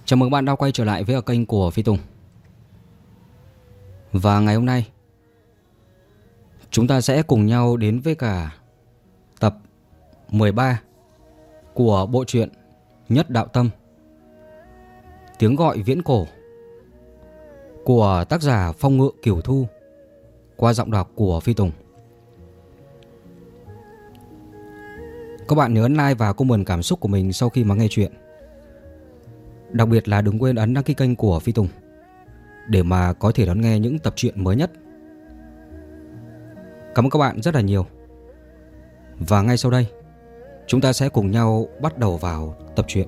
Chào mừng bạn đã quay trở lại với kênh của Phi Tùng. Và ngày hôm nay chúng ta sẽ cùng nhau đến với cả tập 13 của bộ truyện Nhất Đạo Tâm, tiếng gọi viễn cổ, của tác giả Phong Ngự Kiều Thu, qua giọng đọc của Phi Tùng. Các bạn nhớ ấn like và comment cảm xúc của mình sau khi mà nghe chuyện. Đặc biệt là đừng quên ấn đăng ký kênh của Phi Tùng để mà có thể đón nghe những tập truyện mới nhất. Cảm ơn các bạn rất là nhiều. Và ngay sau đây chúng ta sẽ cùng nhau bắt đầu vào tập truyện.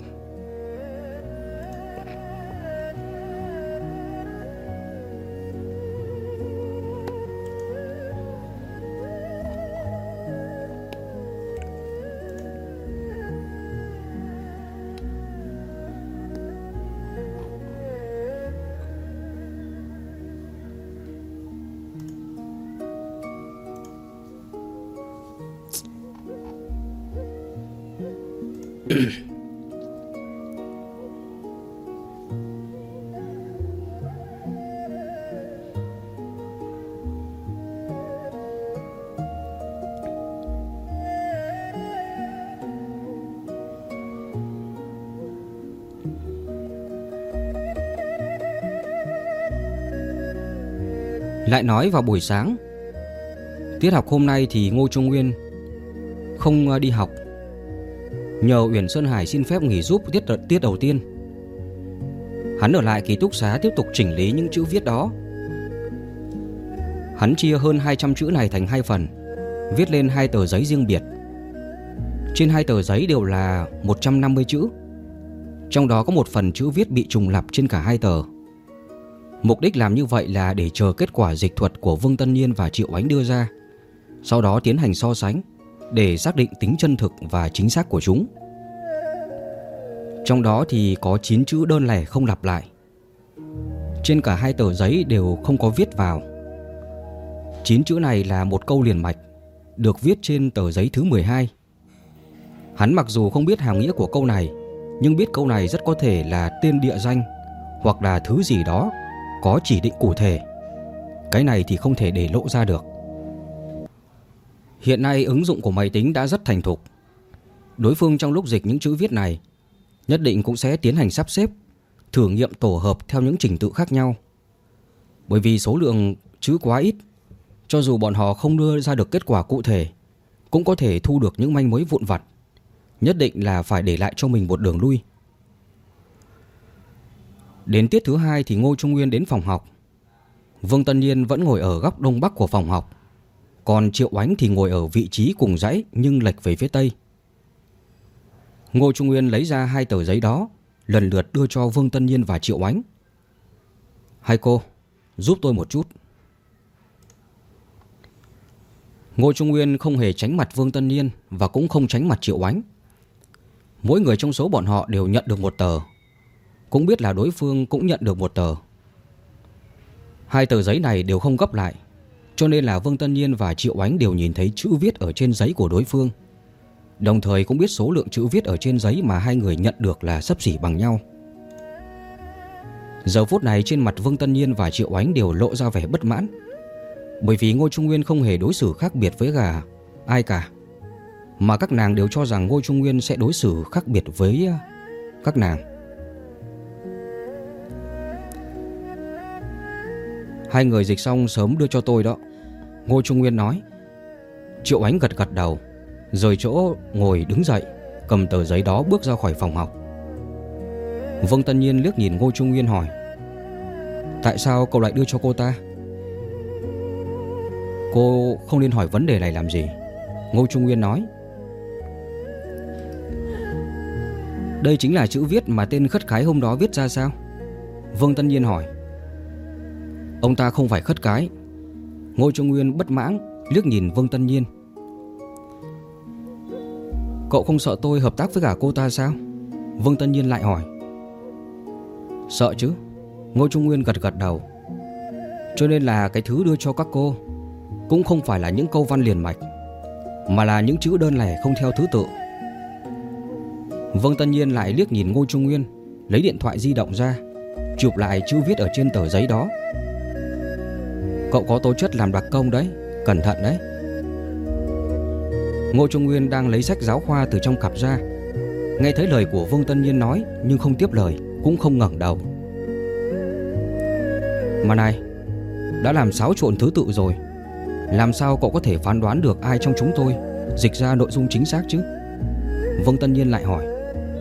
Lại nói vào buổi sáng, tiết học hôm nay thì Ngô Trung Nguyên không đi học, nhờ Uyển Sơn Hải xin phép nghỉ giúp tiết đầu tiên. Hắn ở lại ký túc xá tiếp tục chỉnh lý những chữ viết đó. Hắn chia hơn 200 chữ này thành hai phần, viết lên hai tờ giấy riêng biệt. Trên hai tờ giấy đều là 150 chữ, trong đó có một phần chữ viết bị trùng lặp trên cả hai tờ. Mục đích làm như vậy là để chờ kết quả dịch thuật của Vương Tân Nhiên và Triệu Ánh đưa ra, sau đó tiến hành so sánh để xác định tính chân thực và chính xác của chúng. Trong đó thì có 9 chữ đơn lẻ không lặp lại. Trên cả hai tờ giấy đều không có viết vào. 9 chữ này là một câu liền mạch, được viết trên tờ giấy thứ 12. Hắn mặc dù không biết hàm nghĩa của câu này, nhưng biết câu này rất có thể là tên địa danh hoặc là thứ gì đó có chỉ định cụ thể. Cái này thì không thể để lộ ra được. Hiện nay ứng dụng của máy tính đã rất thành thục. Đối phương trong lúc dịch những chữ viết này nhất định cũng sẽ tiến hành sắp xếp, thử nghiệm tổ hợp theo những trình tự khác nhau. Bởi vì số lượng chữ quá ít, cho dù bọn họ không đưa ra được kết quả cụ thể, cũng có thể thu được những manh mối vụn vặt. Nhất định là phải để lại cho mình một đường lui. Đến tiết thứ 2 thì Ngô Trung Nguyên đến phòng học. Vương Tân Nhiên vẫn ngồi ở góc đông bắc của phòng học, còn Triệu Ánh thì ngồi ở vị trí cùng dãy nhưng lệch về phía tây. Ngô Trung Nguyên lấy ra hai tờ giấy đó, lần lượt đưa cho Vương Tân Nhiên và Triệu Ánh. Hai cô, giúp tôi một chút. Ngô Trung Nguyên không hề tránh mặt Vương Tân Nhiên và cũng không tránh mặt Triệu Ánh. Mỗi người trong số bọn họ đều nhận được một tờ, cũng biết là đối phương cũng nhận được một tờ. Hai tờ giấy này đều không gấp lại, cho nên là Vương Tân Nhiên và Triệu Ánh đều nhìn thấy chữ viết ở trên giấy của đối phương, đồng thời cũng biết số lượng chữ viết ở trên giấy mà hai người nhận được là xấp xỉ bằng nhau. Giờ phút này trên mặt Vương Tân Nhiên và Triệu Ánh đều lộ ra vẻ bất mãn, bởi vì Ngô Trung Nguyên không hề đối xử khác biệt với ai cả, mà các nàng đều cho rằng Ngô Trung Nguyên sẽ đối xử khác biệt với các nàng. Hai người dịch xong sớm đưa cho tôi đó, Ngô Trung Nguyên nói. Triệu Ánh gật gật đầu, rời chỗ ngồi đứng dậy, cầm tờ giấy đó bước ra khỏi phòng học. Vương Tân Nhiên liếc nhìn Ngô Trung Nguyên hỏi: tại sao cậu lại đưa cho cô ta? Cô không nên hỏi vấn đề này làm gì, Ngô Trung Nguyên nói. Đây chính là chữ viết mà tên khất cái hôm đó viết ra sao? Vương Tân Nhiên hỏi. Ông ta không phải khất cái. Ngô Trung Nguyên bất mãn liếc nhìn Vương Tân Nhiên. Cậu không sợ tôi hợp tác với cả cô ta sao? Vương Tân Nhiên lại hỏi. Sợ chứ, Ngô Trung Nguyên gật gật đầu. Cho nên là cái thứ đưa cho các cô cũng không phải là những câu văn liền mạch, mà là những chữ đơn lẻ không theo thứ tự. Vương Tân Nhiên lại liếc nhìn Ngô Trung Nguyên, lấy điện thoại di động ra, chụp lại chữ viết ở trên tờ giấy đó. Cậu có tố chất làm đặc công đấy, cẩn thận đấy. Ngô Trung Nguyên đang lấy sách giáo khoa từ trong cặp ra, nghe thấy lời của Vương Tân Nhiên nói nhưng không tiếp lời, cũng không ngẩng đầu. Mà này, đã làm xáo trộn thứ tự rồi, làm sao cậu có thể phán đoán được ai trong chúng tôi dịch ra nội dung chính xác chứ? Vương Tân Nhiên lại hỏi.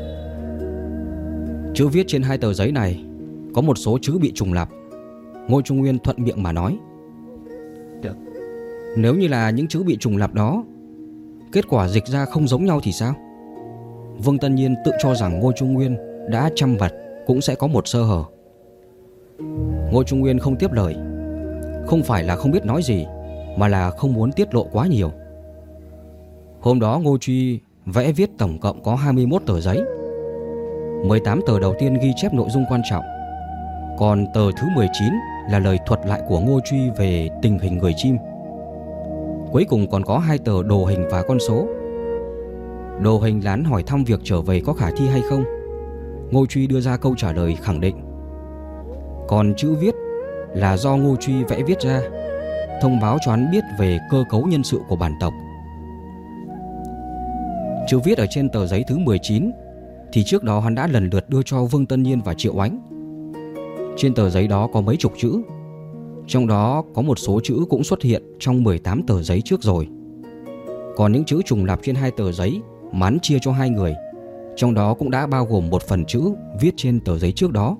Chữ viết trên 2 tờ giấy này có một số chữ bị trùng lặp. Ngô Trung Nguyên thuận miệng mà nói. Được. Nếu như là những chữ bị trùng lặp đó, kết quả dịch ra không giống nhau thì sao? Vương Tân Nhiên tự cho rằng Ngô Trung Nguyên đã chăm vật cũng sẽ có một sơ hở. Ngô Trung Nguyên không tiếp lời. Không phải là không biết nói gì, mà là không muốn tiết lộ quá nhiều. Hôm đó Ngô Truy vẽ viết tổng cộng có 21 tờ giấy. 18 tờ đầu tiên ghi chép nội dung quan trọng, còn tờ thứ 19 là lời thuật lại của Ngô Truy về tình hình người chim. Cuối cùng còn có 2 tờ đồ hình và con số. Đồ hình là hỏi thăm việc trở về có khả thi hay không. Ngô Truy đưa ra câu trả lời khẳng định. Còn chữ viết là do Ngô Truy vẽ viết ra, thông báo cho hắn biết về cơ cấu nhân sự của bản tộc. Chữ viết ở trên tờ giấy thứ 19 thì trước đó hắn đã lần lượt đưa cho Vương Tân Nhiên và Triệu Ánh. Trên tờ giấy đó có mấy chục chữ, trong đó có một số chữ cũng xuất hiện trong 18 tờ giấy trước rồi. Còn những chữ trùng lặp trên 2 tờ giấy mà hắn chia cho 2 người, trong đó cũng đã bao gồm một phần chữ viết trên tờ giấy trước đó.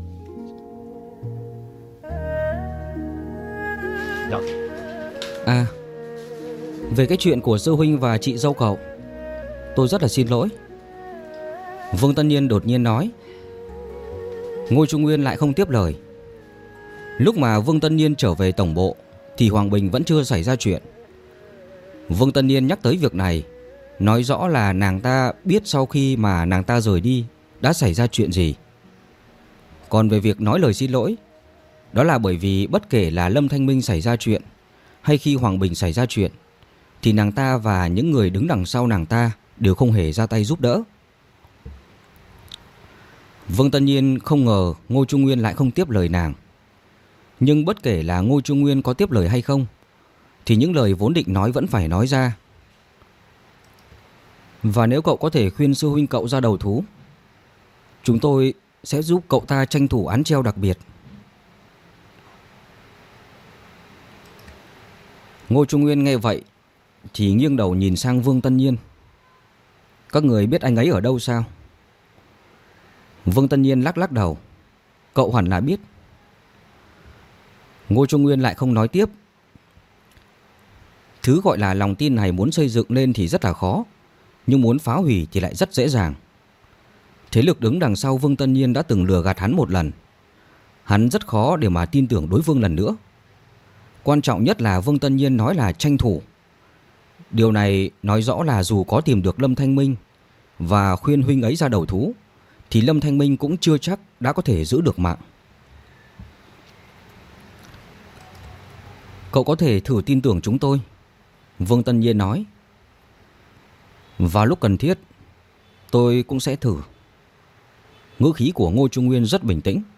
À, về cái chuyện của sư huynh và chị dâu cậu, tôi rất là xin lỗi. Vương Tân Nhiên đột nhiên nói. Ngô Trung Nguyên lại không tiếp lời. Lúc mà Vương Tân Nhiên trở về tổng bộ thì Hoàng Bình vẫn chưa xảy ra chuyện. Vương Tân Nhiên nhắc tới việc này, nói rõ là nàng ta biết sau khi mà nàng ta rời đi đã xảy ra chuyện gì. Còn về việc nói lời xin lỗi, đó là bởi vì bất kể là Lâm Thanh Minh xảy ra chuyện hay khi Hoàng Bình xảy ra chuyện thì nàng ta và những người đứng đằng sau nàng ta đều không hề ra tay giúp đỡ. Vương Tân Nhiên không ngờ Ngô Trung Nguyên lại không tiếp lời nàng. Nhưng bất kể là Ngô Trung Nguyên có tiếp lời hay không thì những lời vốn định nói vẫn phải nói ra. Và nếu cậu có thể khuyên sư huynh cậu ra đầu thú, chúng tôi sẽ giúp cậu ta tranh thủ án treo đặc biệt. Ngô Trung Nguyên nghe vậy thì nghiêng đầu nhìn sang Vương Tân Nhiên. Các người biết anh ấy ở đâu sao? Vương Tân Nhiên lắc lắc đầu. Cậu hẳn là biết. Ngô Trung Nguyên lại không nói tiếp. Thứ gọi là lòng tin này muốn xây dựng lên thì rất là khó, nhưng muốn phá hủy thì lại rất dễ dàng. Thế lực đứng đằng sau Vương Tân Nhiên đã từng lừa gạt hắn một lần. Hắn rất khó để mà tin tưởng đối phương lần nữa. Quan trọng nhất là Vương Tân Nhiên nói là tranh thủ. Điều này nói rõ là dù có tìm được Lâm Thanh Minh và khuyên huynh ấy ra đầu thú thì Lâm Thanh Minh cũng chưa chắc đã có thể giữ được mạng. Cậu có thể thử tin tưởng chúng tôi, Vương Tân Nhiên nói. Vào lúc cần thiết tôi cũng sẽ thử. Ngữ khí của Ngô Trung Nguyên rất bình tĩnh.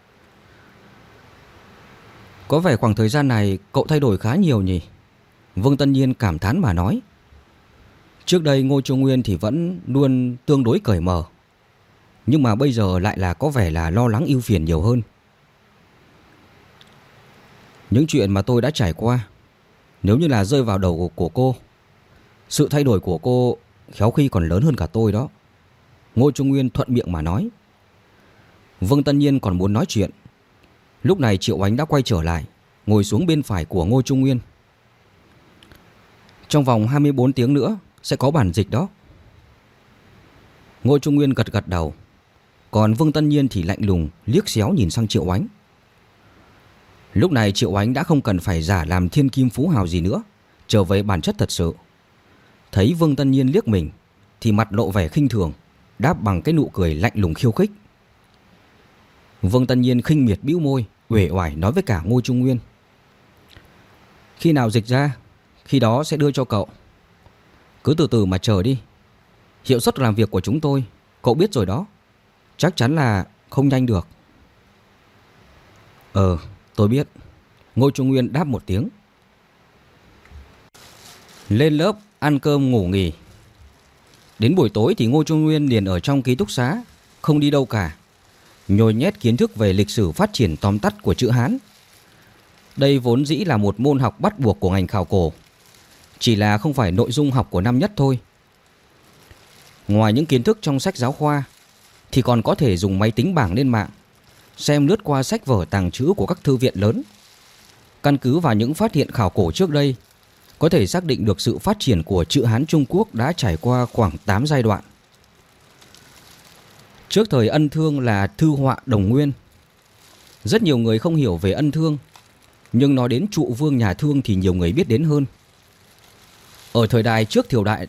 Có vẻ khoảng thời gian này cậu thay đổi khá nhiều nhỉ? Vương Tân Nhiên cảm thán mà nói. Trước đây Ngô Trung Nguyên thì vẫn luôn tương đối cởi mở, nhưng mà bây giờ lại là có vẻ là lo lắng ưu phiền nhiều hơn. Những chuyện mà tôi đã trải qua, nếu như là rơi vào đầu của cô, sự thay đổi của cô khéo khi còn lớn hơn cả tôi đó. Ngô Trung Nguyên thuận miệng mà nói. Vương Tân Nhiên còn muốn nói chuyện. Lúc này Triệu Ánh đã quay trở lại, ngồi xuống bên phải của Ngô Trung Nguyên. Trong vòng 24 tiếng nữa sẽ có bản dịch đó. Ngô Trung Nguyên gật gật đầu. Còn Vương Tân Nhiên thì lạnh lùng liếc xéo nhìn sang Triệu Ánh. Lúc này Triệu Ánh đã không cần phải giả làm thiên kim phú hào gì nữa, trở về bản chất thật sự. Thấy Vương Tân Nhiên liếc mình thì mặt lộ vẻ khinh thường, đáp bằng cái nụ cười lạnh lùng khiêu khích. Vương Tân Nhiên khinh miệt bĩu môi, uể oải nói với cả Ngô Trung Nguyên. Khi nào dịch ra, khi đó sẽ đưa cho cậu. Cứ từ từ mà chờ đi. Hiệu suất làm việc của chúng tôi, cậu biết rồi đó. Chắc chắn là không nhanh được. Tôi biết. Ngô Trung Nguyên đáp một tiếng. Lên lớp, ăn cơm ngủ nghỉ. Đến buổi tối thì Ngô Trung Nguyên liền ở trong ký túc xá, không đi đâu cả, nhồi nhét kiến thức về lịch sử phát triển tóm tắt của chữ Hán. Đây vốn dĩ là một môn học bắt buộc của ngành khảo cổ, chỉ là không phải nội dung học của năm nhất thôi. Ngoài những kiến thức trong sách giáo khoa thì còn có thể dùng máy tính bảng lên mạng, xem lướt qua sách vở tàng trữ của các thư viện lớn. Căn cứ vào những phát hiện khảo cổ trước đây, có thể xác định được sự phát triển của chữ Hán Trung Quốc đã trải qua khoảng 8 giai đoạn. Trước thời Ân Thương là thư họa Đồng Nguyên. Rất nhiều người không hiểu về Ân Thương, nhưng nói đến trụ vương nhà Thương thì nhiều người biết đến hơn. Ở thời đại trước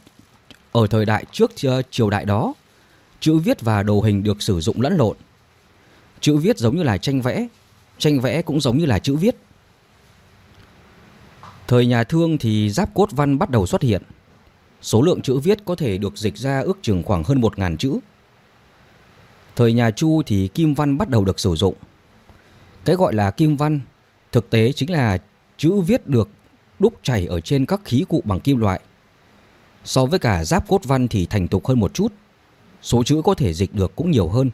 triều đại đó, chữ viết và đồ hình được sử dụng lẫn lộn. Chữ viết giống như là tranh vẽ cũng giống như là chữ viết. Thời nhà Thương thì giáp cốt văn bắt đầu xuất hiện. Số lượng chữ viết có thể được dịch ra ước chừng khoảng hơn 1.000 chữ. Thời nhà Chu thì kim văn bắt đầu được sử dụng. Cái gọi là kim văn thực tế chính là chữ viết được đúc chảy ở trên các khí cụ bằng kim loại. So với cả giáp cốt văn thì thành thục hơn một chút, số chữ có thể dịch được cũng nhiều hơn.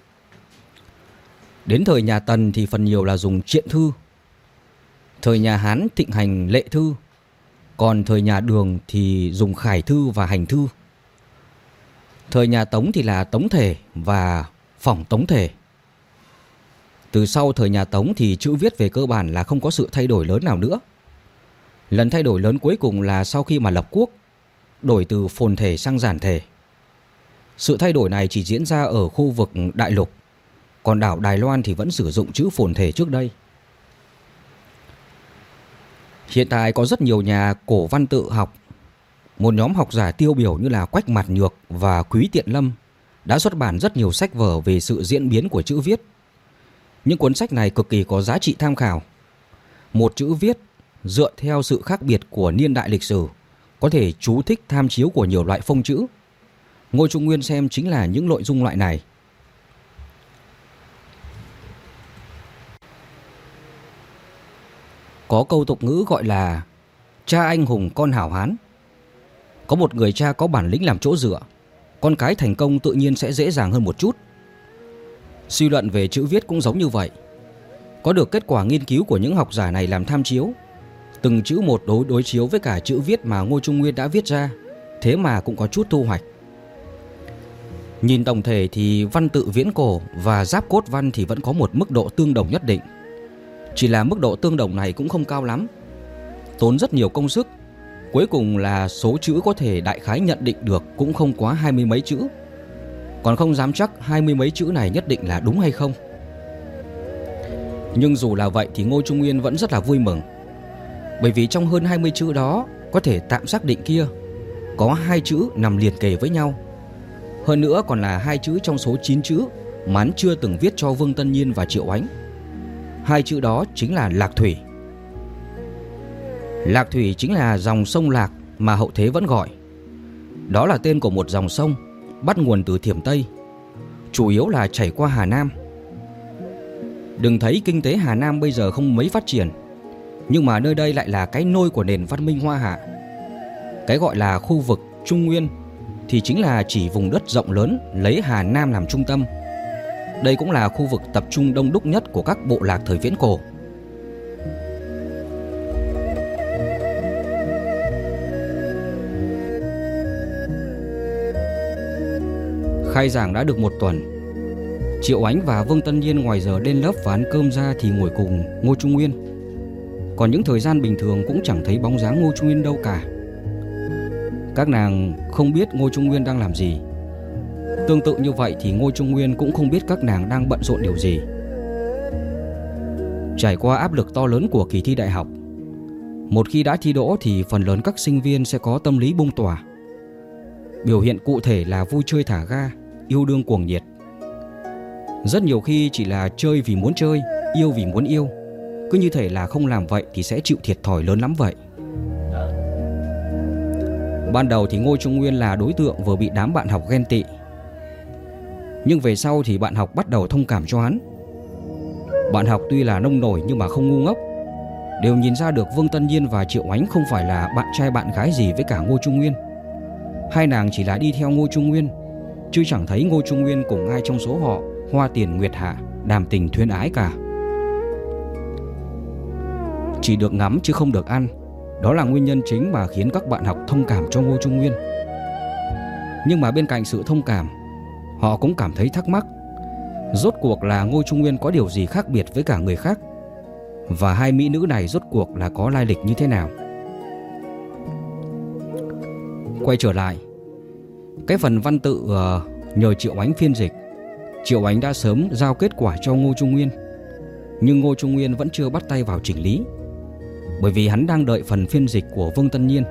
Đến thời nhà Tần thì phần nhiều là dùng triện thư. Thời nhà Hán thịnh hành lệ thư, còn thời nhà Đường thì dùng khải thư và hành thư. Thời nhà Tống thì là tống thể và phỏng tống thể. Từ sau thời nhà Tống thì chữ viết về cơ bản là không có sự thay đổi lớn nào nữa. Lần thay đổi lớn cuối cùng là sau khi mà lập quốc, đổi từ phồn thể sang giản thể. Sự thay đổi này chỉ diễn ra ở khu vực đại lục, còn đảo Đài Loan thì vẫn sử dụng chữ phồn thể trước đây. Hiện tại có rất nhiều nhà cổ văn tự học. Một nhóm học giả tiêu biểu như là Quách Mạt Nhược và Quý Tiện Lâm đã xuất bản rất nhiều sách vở về sự diễn biến của chữ viết. Những cuốn sách này cực kỳ có giá trị tham khảo. Một chữ viết dựa theo sự khác biệt của niên đại lịch sử, có thể chú thích tham chiếu của nhiều loại phông chữ. Ngô Trung Nguyên xem chính là những nội dung loại này. Có câu tục ngữ gọi là cha anh hùng con hảo hán. Có một người cha có bản lĩnh làm chỗ dựa, con cái thành công tự nhiên sẽ dễ dàng hơn một chút. Suy luận về chữ viết cũng giống như vậy. Có được kết quả nghiên cứu của những học giả này làm tham chiếu, từng chữ một đối chiếu với cả chữ viết mà Ngô Trung Nguyên đã viết ra, thế mà cũng có chút thu hoạch. Nhìn tổng thể thì văn tự viễn cổ và giáp cốt văn thì vẫn có một mức độ tương đồng nhất định. Chỉ là mức độ tương đồng này cũng không cao lắm, tốn rất nhiều công sức. Cuối cùng là số chữ có thể đại khái nhận định được cũng không quá 20 mấy chữ. Còn không dám chắc 20 mấy chữ này nhất định là đúng hay không. Nhưng dù là vậy thì Ngô Trung Nguyên vẫn rất là vui mừng. Bởi vì trong hơn 20 chữ đó có thể tạm xác định kia có 2 chữ nằm liền kề với nhau. Hơn nữa còn là 2 chữ trong số 9 chữ mà hắn chưa từng viết cho Vương Tân Nhiên và Triệu Ánh. 2 chữ đó chính là Lạc Thủy. Lạc Thủy chính là dòng sông Lạc mà hậu thế vẫn gọi. Đó là tên của một dòng sông bắt nguồn từ Thiểm Tây, chủ yếu là chảy qua Hà Nam. Đừng thấy kinh tế Hà Nam bây giờ không mấy phát triển, nhưng mà nơi đây lại là cái nôi của nền văn minh Hoa Hạ. Cái gọi là khu vực Trung Nguyên thì chính là chỉ vùng đất rộng lớn lấy Hà Nam làm trung tâm. Đây cũng là khu vực tập trung đông đúc nhất của các bộ lạc thời viễn cổ. Khai giảng đã được một tuần, Triệu Ánh và Vương Tân Nhiên ngoài giờ lên lớp và ăn cơm ra thì ngồi cùng Ngô Trung Nguyên. Còn những thời gian bình thường cũng chẳng thấy bóng dáng Ngô Trung Nguyên đâu cả. Các nàng không biết Ngô Trung Nguyên đang làm gì. Tương tự như vậy thì Ngô Trung Nguyên cũng không biết các nàng đang bận rộn điều gì. Trải qua áp lực to lớn của kỳ thi đại học, một khi đã thi đỗ thì phần lớn các sinh viên sẽ có tâm lý bung tỏa. Biểu hiện cụ thể là vui chơi thả ga, yêu đương cuồng nhiệt. Rất nhiều khi chỉ là chơi vì muốn chơi, yêu vì muốn yêu. Cứ như thể là không làm vậy thì sẽ chịu thiệt thòi lớn lắm vậy. Ban đầu thì Ngô Trung Nguyên là đối tượng vừa bị đám bạn học ghen tị. Nhưng về sau thì bạn học bắt đầu thông cảm cho hắn. Bạn học tuy là nông nổi nhưng mà không ngu ngốc, đều nhìn ra được Vương Tân Nhiên và Triệu Ánh không phải là bạn trai bạn gái gì với cả Ngô Trung Nguyên. Hai nàng chỉ là đi theo Ngô Trung Nguyên, chứ chẳng thấy Ngô Trung Nguyên cùng ai trong số họ hoa tiền nguyệt hạ, đàm tình thuyên ái cả. Chỉ được ngắm chứ không được ăn, đó là nguyên nhân chính mà khiến các bạn học thông cảm cho Ngô Trung Nguyên. Nhưng mà bên cạnh sự thông cảm, họ cũng cảm thấy thắc mắc, rốt cuộc là Ngô Trung Nguyên có điều gì khác biệt với cả người khác, và hai mỹ nữ này rốt cuộc là có lai lịch như thế nào. Quay trở lại, cái phần văn tự nhờ Triệu Ánh phiên dịch, Triệu Ánh đã sớm giao kết quả cho Ngô Trung Nguyên, nhưng Ngô Trung Nguyên vẫn chưa bắt tay vào chỉnh lý, bởi vì hắn đang đợi phần phiên dịch của Vương Tân Nhiên.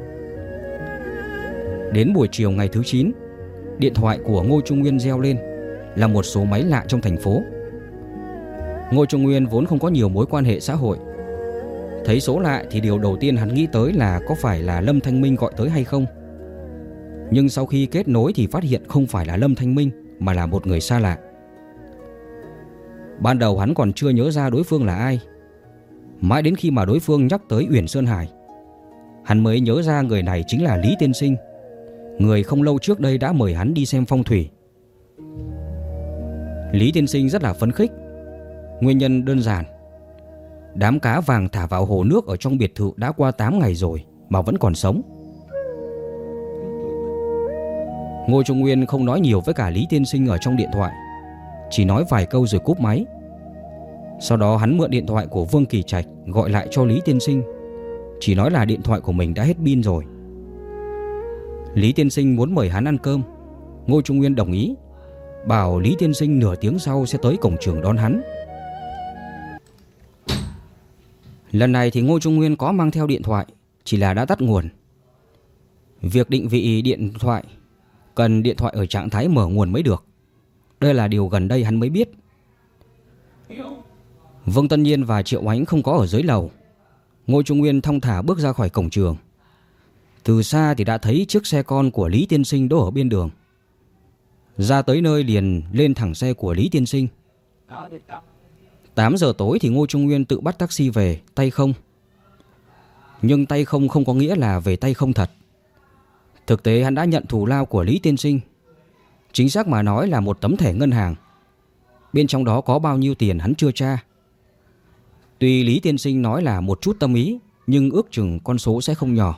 Đến buổi chiều ngày thứ 9, điện thoại của Ngô Trung Nguyên reo lên, là một số máy lạ trong thành phố. Ngô Trung Nguyên vốn không có nhiều mối quan hệ xã hội, thấy số lạ thì điều đầu tiên hắn nghĩ tới là có phải là Lâm Thanh Minh gọi tới hay không. Nhưng sau khi kết nối thì phát hiện không phải là Lâm Thanh Minh, mà là một người xa lạ. Ban đầu hắn còn chưa nhớ ra đối phương là ai, mãi đến khi mà đối phương nhắc tới Uyển Sơn Hải, hắn mới nhớ ra người này chính là Lý Tiên Sinh, người không lâu trước đây đã mời hắn đi xem phong thủy. Lý Tiên Sinh rất là phấn khích. Nguyên nhân đơn giản, đám cá vàng thả vào hồ nước ở trong biệt thự đã qua 8 ngày rồi mà vẫn còn sống. Ngô Trung Nguyên không nói nhiều với cả Lý Tiên Sinh ở trong điện thoại, chỉ nói vài câu rồi cúp máy. Sau đó hắn mượn điện thoại của Vương Kỳ Trạch gọi lại cho Lý Tiên Sinh, chỉ nói là điện thoại của mình đã hết pin rồi. Lý Tiên Sinh muốn mời hắn ăn cơm. Ngô Trung Nguyên đồng ý, bảo Lý Tiên Sinh nửa tiếng sau sẽ tới cổng trường đón hắn. Lần này thì Ngô Trung Nguyên có mang theo điện thoại, chỉ là đã tắt nguồn. Việc định vị điện thoại cần điện thoại ở trạng thái mở nguồn mới được. Đây là điều gần đây hắn mới biết. Vương Tân Nhiên và Triệu Ánh không có ở dưới lầu. Ngô Trung Nguyên thong thả bước ra khỏi cổng trường. Từ xa thì đã thấy chiếc xe con của Lý Tiên Sinh đỗ ở bên đường. Ra tới nơi liền lên thẳng xe của Lý Tiên Sinh. 8 giờ tối thì Ngô Trung Nguyên tự bắt taxi về, tay không. Nhưng tay không không có nghĩa là về tay không thật. Thực tế hắn đã nhận thù lao của Lý Tiên Sinh. Chính xác mà nói là một tấm thẻ ngân hàng. Bên trong đó có bao nhiêu tiền hắn chưa tra. Tuy Lý Tiên Sinh nói là một chút tâm ý, nhưng ước chừng con số sẽ không nhỏ.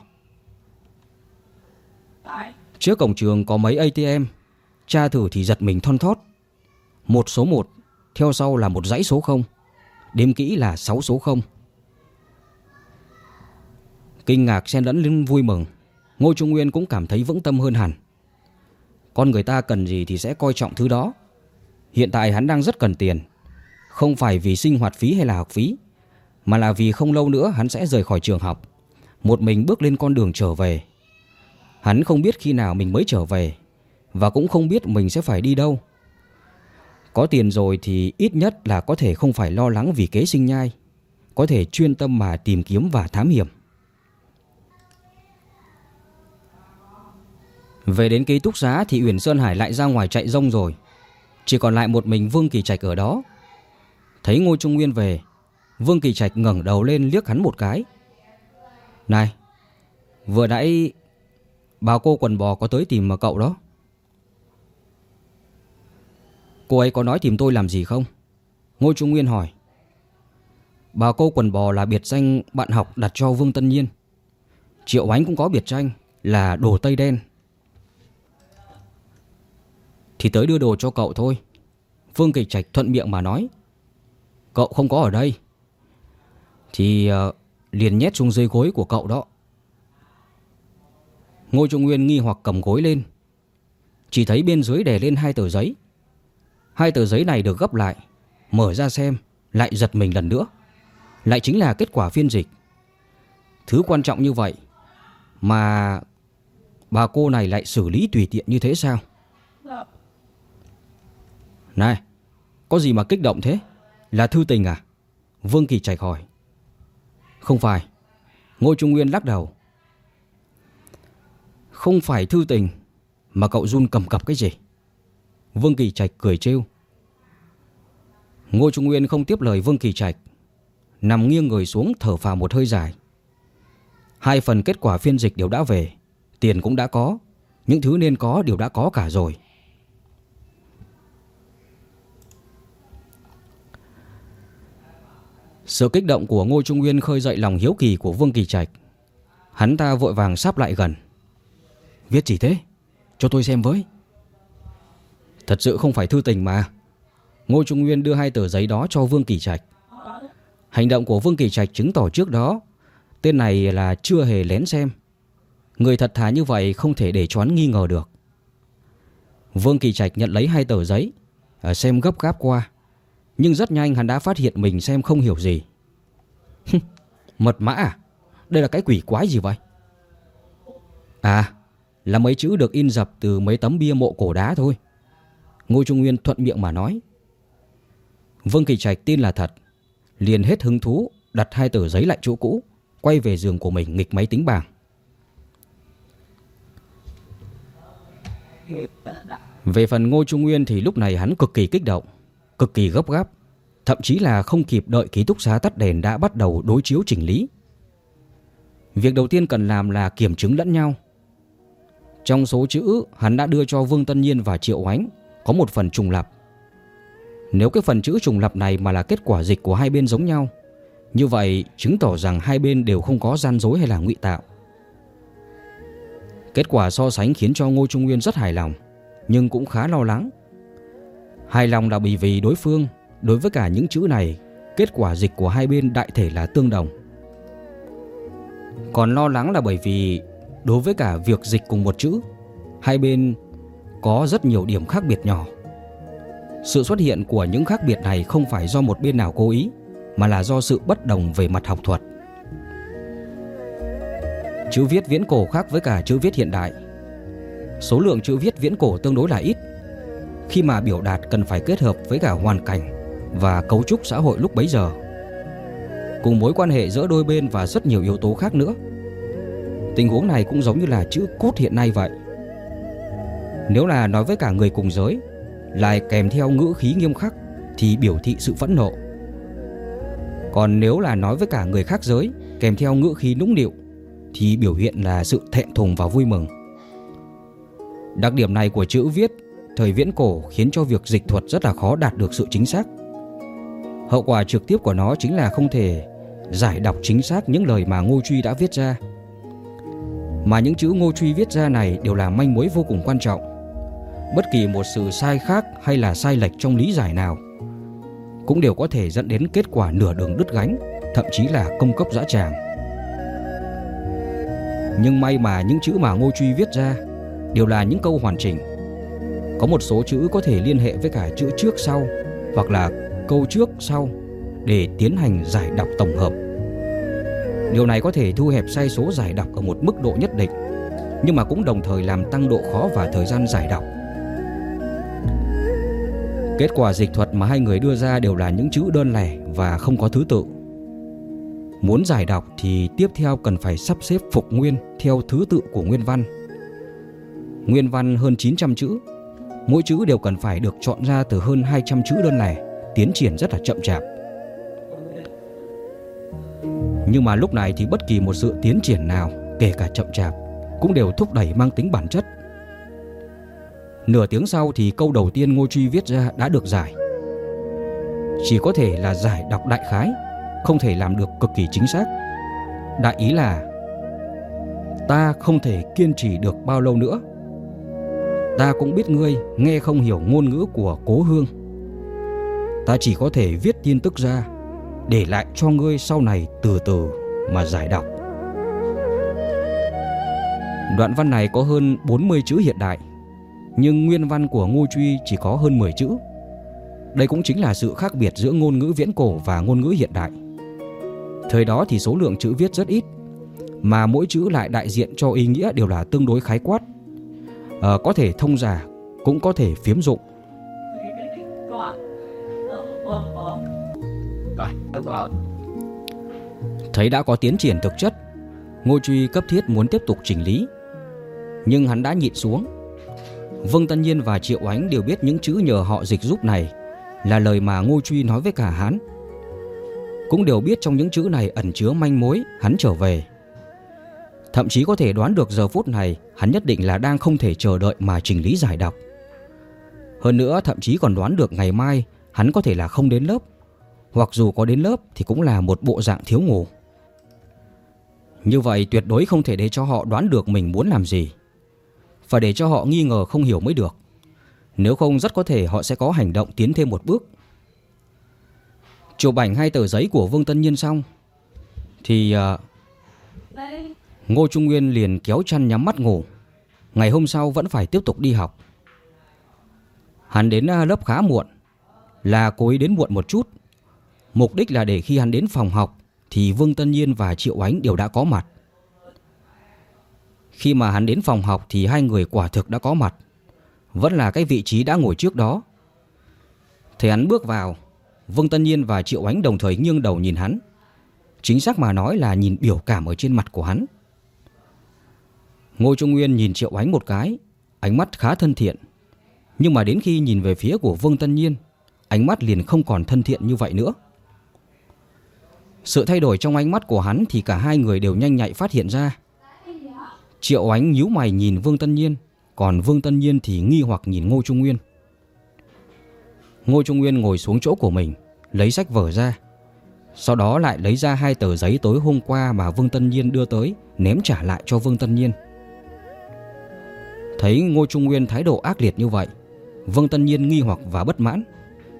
Trước cổng trường có mấy ATM, tra thử thì giật mình thon thót. Một số 1, theo sau là một dãy số 0, đếm kỹ là 6 số 0. Kinh ngạc xen lẫn lên vui mừng, Ngô Trung Nguyên cũng cảm thấy vững tâm hơn hẳn. Con người ta cần gì thì sẽ coi trọng thứ đó. Hiện tại hắn đang rất cần tiền, không phải vì sinh hoạt phí hay là học phí, mà là vì không lâu nữa hắn sẽ rời khỏi trường học, một mình bước lên con đường trở về. Hắn không biết khi nào mình mới trở về, và cũng không biết mình sẽ phải đi đâu. Có tiền rồi thì ít nhất là có thể không phải lo lắng vì kế sinh nhai, có thể chuyên tâm mà tìm kiếm và thám hiểm. Về đến ký túc xá thì Uyển Sơn Hải lại ra ngoài chạy rông rồi. Chỉ còn lại một mình Vương Kỳ Trạch ở đó. Thấy Ngô Trung Nguyên về, Vương Kỳ Trạch ngẩng đầu lên liếc hắn một cái. Này, vừa nãy bà cô quần bò có tới tìm mà cậu đó. Cô ấy có nói tìm tôi làm gì không? Ngô Trung Nguyên hỏi. Bà cô quần bò là biệt danh bạn học đặt cho Vương Tân Nhiên. Triệu Ánh cũng có biệt danh là đồ Tây Đen. Thì tới đưa đồ cho cậu thôi, Vương Kỳ Trạch thuận miệng mà nói. Cậu không có ở đây thì liền nhét xuống dưới gối của cậu đó. Ngô Trung Nguyên nghi hoặc cầm gối lên, chỉ thấy bên dưới đè lên 2 tờ giấy. 2 tờ giấy này được gấp lại, mở ra xem, lại giật mình lần nữa. Lại chính là kết quả phiên dịch. Thứ quan trọng như vậy mà bà cô này lại xử lý tùy tiện như thế sao? Này, có gì mà kích động thế? Là thư tình à? Vương Kỳ Trạch hỏi. Không phải. Ngô Trung Nguyên lắc đầu. Không phải thư tình, mà cậu run cầm cập cái gì? Vương Kỳ Trạch cười trêu. Ngô Trung Nguyên không tiếp lời Vương Kỳ Trạch, nằm nghiêng người xuống thở phào một hơi dài. 2 phần kết quả phiên dịch đều đã về, tiền cũng đã có, những thứ nên có đều đã có cả rồi. Sự kích động của Ngô Trung Nguyên khơi dậy lòng hiếu kỳ của Vương Kỳ Trạch. Hắn ta vội vàng sáp lại gần. Viết gì thế? Cho tôi xem với. Thật sự không phải thư tình mà. Ngô Trung Nguyên đưa 2 tờ giấy đó cho Vương Kỳ Trạch. Hành động của Vương Kỳ Trạch chứng tỏ trước đó tên này là chưa hề lén xem. Người thật thà như vậy không thể để choán nghi ngờ được. Vương Kỳ Trạch nhận lấy 2 tờ giấy, xem gấp gáp qua. Nhưng rất nhanh hắn đã phát hiện mình xem không hiểu gì. Mật mã à? Đây là cái quỷ quái gì vậy? À, là mấy chữ được in dập từ mấy tấm bia mộ cổ đá thôi. Ngô Trung Nguyên thuận miệng mà nói. Vương Kỳ Trạch tin là thật, liền hết hứng thú đặt 2 tờ giấy lại chỗ cũ, quay về giường của mình nghịch máy tính bảng. Về phần Ngô Trung Nguyên thì lúc này hắn cực kỳ kích động, cực kỳ gấp gáp, thậm chí là không kịp đợi ký túc xá tắt đèn đã bắt đầu đối chiếu chỉnh lý. Việc đầu tiên cần làm là kiểm chứng lẫn nhau. Trong số chữ hắn đã đưa cho Vương Tân Nhiên và Triệu Oánh có một phần trùng lặp. Nếu cái phần chữ trùng lặp này mà là kết quả dịch của 2 bên giống nhau, như vậy chứng tỏ rằng 2 bên đều không có gian dối hay là ngụy tạo. Kết quả so sánh khiến cho Ngô Trung Nguyên rất hài lòng, nhưng cũng khá lo lắng. Hài lòng là bởi vì đối phương đối với cả những chữ này, kết quả dịch của 2 bên đại thể là tương đồng. Còn lo lắng là bởi vì đối với cả việc dịch cùng một chữ, 2 bên có rất nhiều điểm khác biệt nhỏ. Sự xuất hiện của những khác biệt này không phải do một bên nào cố ý, mà là do sự bất đồng về mặt học thuật. Chữ viết viễn cổ khác với cả chữ viết hiện đại. Số lượng chữ viết viễn cổ tương đối là ít, khi mà biểu đạt cần phải kết hợp với cả hoàn cảnh và cấu trúc xã hội lúc bấy giờ, cùng mối quan hệ giữa đôi bên và rất nhiều yếu tố khác nữa. Tình huống này cũng giống như là chữ cốt hiện nay vậy. Nếu là nói với cả người cùng giới, lại kèm theo ngữ khí nghiêm khắc thì biểu thị sự phẫn nộ. Còn nếu là nói với cả người khác giới, kèm theo ngữ khí nũng nịu, thì biểu hiện là sự thẹn thùng và vui mừng. Đặc điểm này của chữ viết thời viễn cổ khiến cho việc dịch thuật rất là khó đạt được sự chính xác. Hậu quả trực tiếp của nó chính là không thể giải đọc chính xác những lời mà Ngô Truy đã viết ra. Mà những chữ Ngô Truy viết ra này đều là manh mối vô cùng quan trọng. Bất kỳ một sự sai khác hay là sai lệch trong lý giải nào cũng đều có thể dẫn đến kết quả nửa đường đứt gánh, thậm chí là công cốc dã tràng. Nhưng may mà những chữ mà Ngô Truy viết ra đều là những câu hoàn chỉnh. Có một số chữ có thể liên hệ với cả chữ trước sau, hoặc là câu trước sau để tiến hành giải đọc tổng hợp. Điều này có thể thu hẹp sai số giải đọc ở một mức độ nhất định, nhưng mà cũng đồng thời làm tăng độ khó và thời gian giải đọc. Kết quả dịch thuật mà 2 người đưa ra đều là những chữ đơn lẻ và không có thứ tự. Muốn giải đọc thì tiếp theo cần phải sắp xếp phục nguyên theo thứ tự của nguyên văn. Nguyên văn hơn 900 chữ, mỗi chữ đều cần phải được chọn ra từ hơn 200 chữ đơn lẻ, tiến triển rất là chậm chạp. Nhưng mà lúc này thì bất kỳ một sự tiến triển nào, kể cả chậm chạp, cũng đều thúc đẩy mang tính bản chất. Nửa tiếng sau thì câu đầu tiên Ngô Truy viết ra đã được giải. Chỉ có thể là giải đọc đại khái, không thể làm được cực kỳ chính xác. Đại ý là: ta không thể kiên trì được bao lâu nữa. Ta cũng biết ngươi nghe không hiểu ngôn ngữ của cố hương. Ta chỉ có thể viết tin tức ra, để lại cho ngươi sau này từ từ mà giải đọc. Đoạn văn này có hơn 40 chữ hiện đại, nhưng nguyên văn của Ngô Truy chỉ có hơn 10 chữ. Đây cũng chính là sự khác biệt giữa ngôn ngữ viễn cổ và ngôn ngữ hiện đại. Thời đó thì số lượng chữ viết rất ít, mà mỗi chữ lại đại diện cho ý nghĩa đều là tương đối khái quát, có thể thông giả, cũng có thể phiếm dụng. Thấy đã có tiến triển thực chất, Ngô Truy cấp thiết muốn tiếp tục chỉnh lý, nhưng hắn đã nhịn xuống. Vương Tân Nhiên và Triệu Ánh đều biết những chữ nhờ họ dịch giúp này là lời mà Ngô Truy nói với cả hắn. Cũng đều biết trong những chữ này ẩn chứa manh mối hắn trở về. Thậm chí có thể đoán được giờ phút này hắn nhất định là đang không thể chờ đợi mà chỉnh lý giải đọc. Hơn nữa thậm chí còn đoán được ngày mai hắn có thể là không đến lớp, hoặc dù có đến lớp thì cũng là một bộ dạng thiếu ngủ. Như vậy tuyệt đối không thể để cho họ đoán được mình muốn làm gì, phải để cho họ nghi ngờ không hiểu mới được. Nếu không rất có thể họ sẽ có hành động tiến thêm một bước. Chụp ảnh 2 tờ giấy của Vương Tân Nhiên xong thì Ngô Trung Nguyên liền kéo chăn nhắm mắt ngủ. Ngày hôm sau vẫn phải tiếp tục đi học. Hắn đến lớp khá muộn, là cố ý đến muộn một chút. Mục đích là để khi hắn đến phòng học thì Vương Tân Nhiên và Triệu Ánh đều đã có mặt. Khi mà hắn đến phòng học thì hai người quả thực đã có mặt, vẫn là cái vị trí đã ngồi trước đó. Thấy hắn bước vào, Vương Tân Nhiên và Triệu Ánh đồng thời nghiêng đầu nhìn hắn. Chính xác mà nói là nhìn biểu cảm ở trên mặt của hắn. Ngô Trung Nguyên nhìn Triệu Ánh một cái, ánh mắt khá thân thiện. Nhưng mà đến khi nhìn về phía của Vương Tân Nhiên, ánh mắt liền không còn thân thiện như vậy nữa. Sự thay đổi trong ánh mắt của hắn thì cả hai người đều nhanh nhạy phát hiện ra. Triệu Ánh nhíu mày nhìn Vương Tân Nhiên, còn Vương Tân Nhiên thì nghi hoặc nhìn Ngô Trung Nguyên. Ngô Trung Nguyên ngồi xuống chỗ của mình, lấy sách vở ra. Sau đó lại lấy ra 2 tờ giấy tối hôm qua mà Vương Tân Nhiên đưa tới, ném trả lại cho Vương Tân Nhiên. Thấy Ngô Trung Nguyên thái độ ác liệt như vậy, Vương Tân Nhiên nghi hoặc và bất mãn.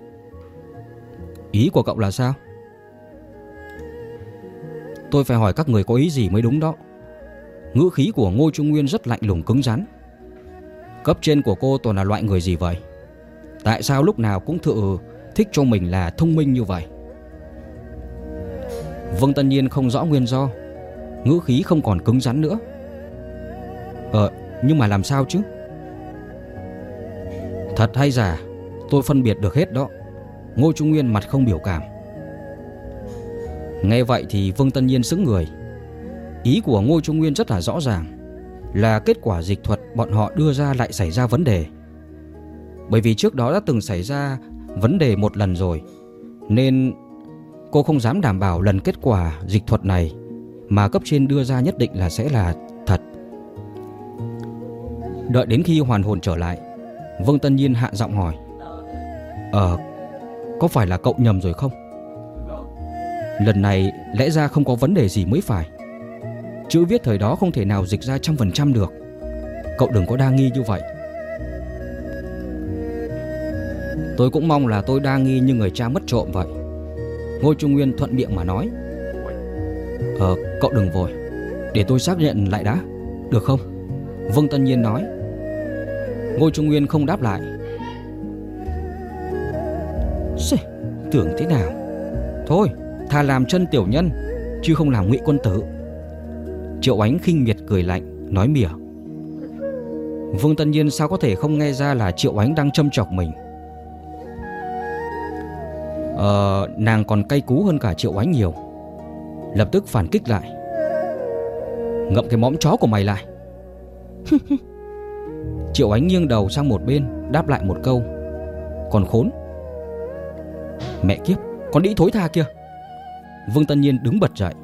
Ý của cậu là sao? Tôi phải hỏi các người có ý gì mới đúng đó. Ngữ khí của Ngô Trung Nguyên rất lạnh lùng cứng rắn. Cấp trên của cô toàn là loại người gì vậy? Tại sao lúc nào cũng thích cho mình là thông minh như vậy? Vương Tân Nhiên không rõ nguyên do, ngữ khí không còn cứng rắn nữa. Nhưng mà làm sao chứ? Thật hay giả, tôi phân biệt được hết đó. Ngô Trung Nguyên mặt không biểu cảm. Nghe vậy thì Vương Tân Nhiên sững người. Ý của Ngô Trung Nguyên rất là rõ ràng, là kết quả dịch thuật bọn họ đưa ra lại xảy ra vấn đề. Bởi vì trước đó đã từng xảy ra vấn đề một lần rồi, nên cô không dám đảm bảo lần kết quả dịch thuật này mà cấp trên đưa ra nhất định là sẽ là thật. Đợi đến khi hoàn hồn trở lại, Vương Tân Nhiên hạ giọng hỏi: có phải là cậu nhầm rồi không? Lần này lẽ ra không có vấn đề gì mới phải. Chữ viết thời đó không thể nào dịch ra 100% được. Cậu đừng có đa nghi như vậy. Tôi cũng mong là tôi đa nghi như người cha mất trộm vậy. Ngô Trung Nguyên thuận miệng mà nói. Cậu đừng vội, để tôi xác nhận lại đã, được không? Vương Tân Nhiên nói. Ngô Trung Nguyên không đáp lại. Tưởng thế nào? Thôi, thà làm chân tiểu nhân chứ không làm ngụy quân tử. Triệu Ánh khinh miệt cười lạnh, nói mỉa. Vương Tân Nhiên sao có thể không nghe ra là Triệu Ánh đang châm chọc mình. Nàng còn cay cú hơn cả Triệu Ánh nhiều, lập tức phản kích lại. Ngậm cái mõm chó của mày lại. Triệu Ánh nghiêng đầu sang một bên, đáp lại một câu: còn khốn. Mẹ kiếp, con đĩ thối tha kia. Vương Tân Nhiên đứng bật dậy.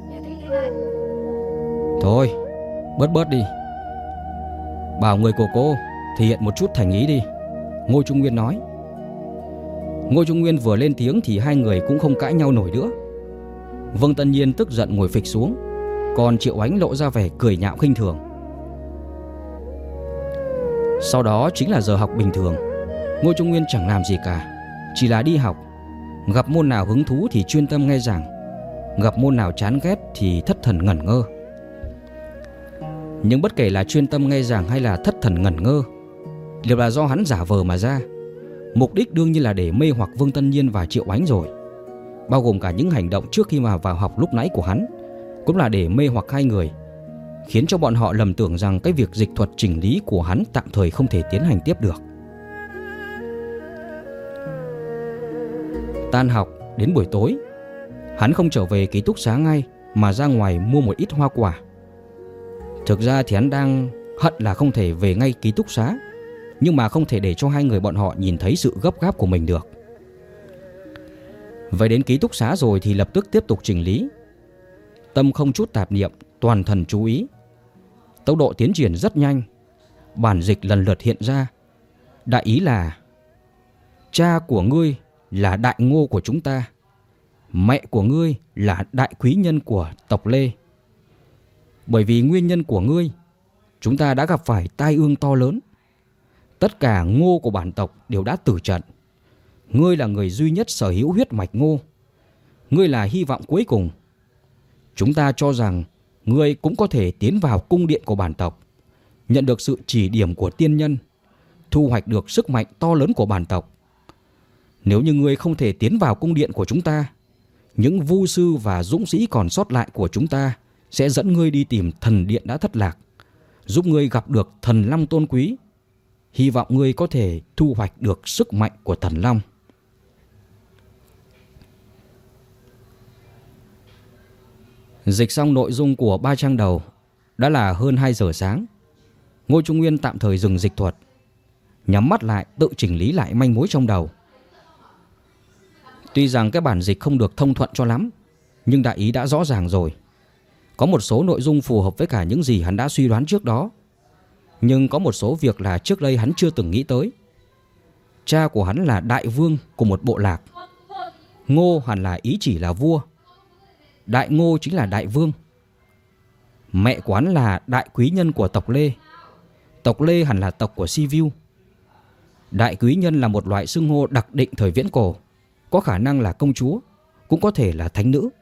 Thôi, bớt đi. Bảo người của cô thể hiện một chút thành ý đi, Ngô Trung Nguyên nói. Ngô Trung Nguyên vừa lên tiếng thì hai người cũng không cãi nhau nổi nữa. Vương Tân Nhiên tức giận ngồi phịch xuống, còn Triệu Ánh lộ ra vẻ cười nhạo khinh thường. Sau đó chính là giờ học bình thường. Ngô Trung Nguyên chẳng làm gì cả, chỉ là đi học. Gặp môn nào hứng thú thì chuyên tâm nghe giảng, gặp môn nào chán ghét thì thất thần ngẩn ngơ. Nhưng bất kể là chuyên tâm nghe giảng hay là thất thần ngẩn ngơ đều là do hắn giả vờ mà ra. Mục đích đương nhiên là để mê hoặc Vương Tân Nhiên và Triệu Ánh rồi. Bao gồm cả những hành động trước khi mà vào học lúc nãy của hắn cũng là để mê hoặc hai người, khiến cho bọn họ lầm tưởng rằng cái việc dịch thuật chỉnh lý của hắn tạm thời không thể tiến hành tiếp được. Tan học đến buổi tối, hắn không trở về ký túc xá ngay mà ra ngoài mua một ít hoa quả. Thực ra thì hắn đang hận là không thể về ngay ký túc xá, nhưng mà không thể để cho hai người bọn họ nhìn thấy sự gấp gáp của mình được. Về đến ký túc xá rồi thì lập tức tiếp tục chỉnh lý. Tâm không chút tạp niệm, toàn thần chú ý. Tốc độ tiến triển rất nhanh. Bản dịch lần lượt hiện ra. Đại ý là: cha của ngươi là đại ngô của chúng ta, mẹ của ngươi là đại quý nhân của tộc Lê. Bởi vì nguyên nhân của ngươi, chúng ta đã gặp phải tai ương to lớn. Tất cả ngô của bản tộc đều đã tử trận. Ngươi là người duy nhất sở hữu huyết mạch ngô. Ngươi là hy vọng cuối cùng. Chúng ta cho rằng ngươi cũng có thể tiến vào cung điện của bản tộc, nhận được sự chỉ điểm của tiên nhân, thu hoạch được sức mạnh to lớn của bản tộc. Nếu như ngươi không thể tiến vào cung điện của chúng ta, những vu sư và dũng sĩ còn sót lại của chúng ta sẽ dẫn ngươi đi tìm thần điện đã thất lạc, giúp ngươi gặp được thần long tôn quý. Hy vọng ngươi có thể thu hoạch được sức mạnh của thần long. Dịch xong nội dung của 3 trang đầu, đã là hơn 2 giờ sáng. Ngô Trung Nguyên tạm thời dừng dịch thuật, nhắm mắt lại tự chỉnh lý lại manh mối trong đầu. Tuy rằng cái bản dịch không được thông thuận cho lắm, nhưng đại ý đã rõ ràng rồi. Có một số nội dung phù hợp với cả những gì hắn đã suy đoán trước đó, nhưng có một số việc là trước đây hắn chưa từng nghĩ tới. Cha của hắn là đại vương của một bộ lạc. Ngô hẳn là ý chỉ là vua. Đại Ngô chính là đại vương. Mẹ của hắn là đại quý nhân của tộc Lê. Tộc Lê hẳn là tộc của Sivu. Đại quý nhân là một loại xưng hô đặc định thời viễn cổ, có khả năng là công chúa, cũng có thể là thánh nữ.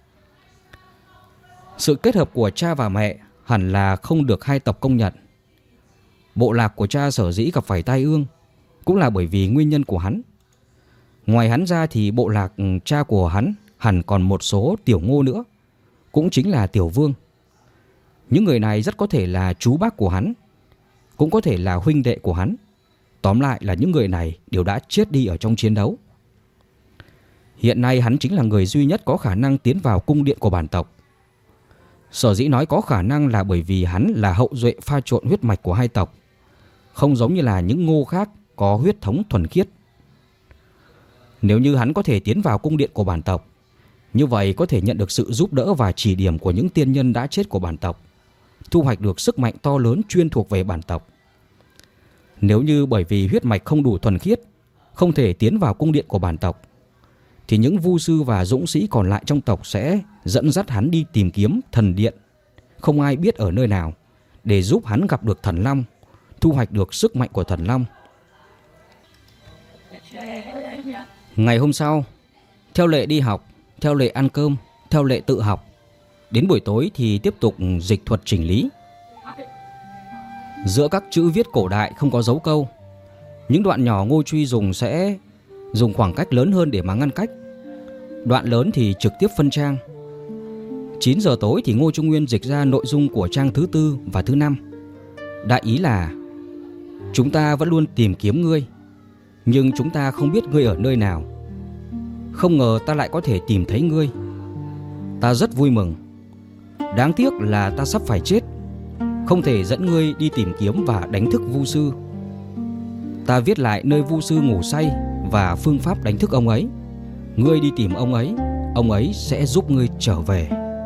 Sự kết hợp của cha và mẹ hẳn là không được hai tộc công nhận. Bộ lạc của cha sở dĩ gặp phải tai ương cũng là bởi vì nguyên nhân của hắn. Ngoài hắn ra thì bộ lạc cha của hắn hẳn còn một số tiểu Ngô nữa, cũng chính là tiểu vương. Những người này rất có thể là chú bác của hắn, cũng có thể là huynh đệ của hắn. Tóm lại là những người này đều đã chết đi ở trong chiến đấu. Hiện nay hắn chính là người duy nhất có khả năng tiến vào cung điện của bản tộc. Sở dĩ nói có khả năng là bởi vì hắn là hậu duệ pha trộn huyết mạch của hai tộc, không giống như là những Ngô khác có huyết thống thuần khiết. Nếu như hắn có thể tiến vào cung điện của bản tộc, như vậy có thể nhận được sự giúp đỡ và chỉ điểm của những tiên nhân đã chết của bản tộc, thu hoạch được sức mạnh to lớn chuyên thuộc về bản tộc. Nếu như bởi vì huyết mạch không đủ thuần khiết, không thể tiến vào cung điện của bản tộc, thì những vu sư và dũng sĩ còn lại trong tộc sẽ dẫn dắt hắn đi tìm kiếm thần điện, không ai biết ở nơi nào, để giúp hắn gặp được thần long, thu hoạch được sức mạnh của thần long. Ngày hôm sau, theo lệ đi học, theo lệ ăn cơm, theo lệ tự học. Đến buổi tối thì tiếp tục dịch thuật chỉnh lý. Giữa các chữ viết cổ đại không có dấu câu, những đoạn nhỏ Ngô Truy dùng sẽ dùng khoảng cách lớn hơn để mà ngăn cách. Đoạn lớn thì trực tiếp phân trang. 9 giờ tối thì Ngô Trung Nguyên dịch ra nội dung của trang thứ 4 và thứ 5. Đại ý là: chúng ta vẫn luôn tìm kiếm ngươi, nhưng chúng ta không biết ngươi ở nơi nào. Không ngờ ta lại có thể tìm thấy ngươi. Ta rất vui mừng. Đáng tiếc là ta sắp phải chết, không thể dẫn ngươi đi tìm kiếm và đánh thức vu sư. Ta viết lại nơi vu sư ngủ say và phương pháp đánh thức ông ấy. Ngươi đi tìm ông ấy sẽ giúp ngươi trở về.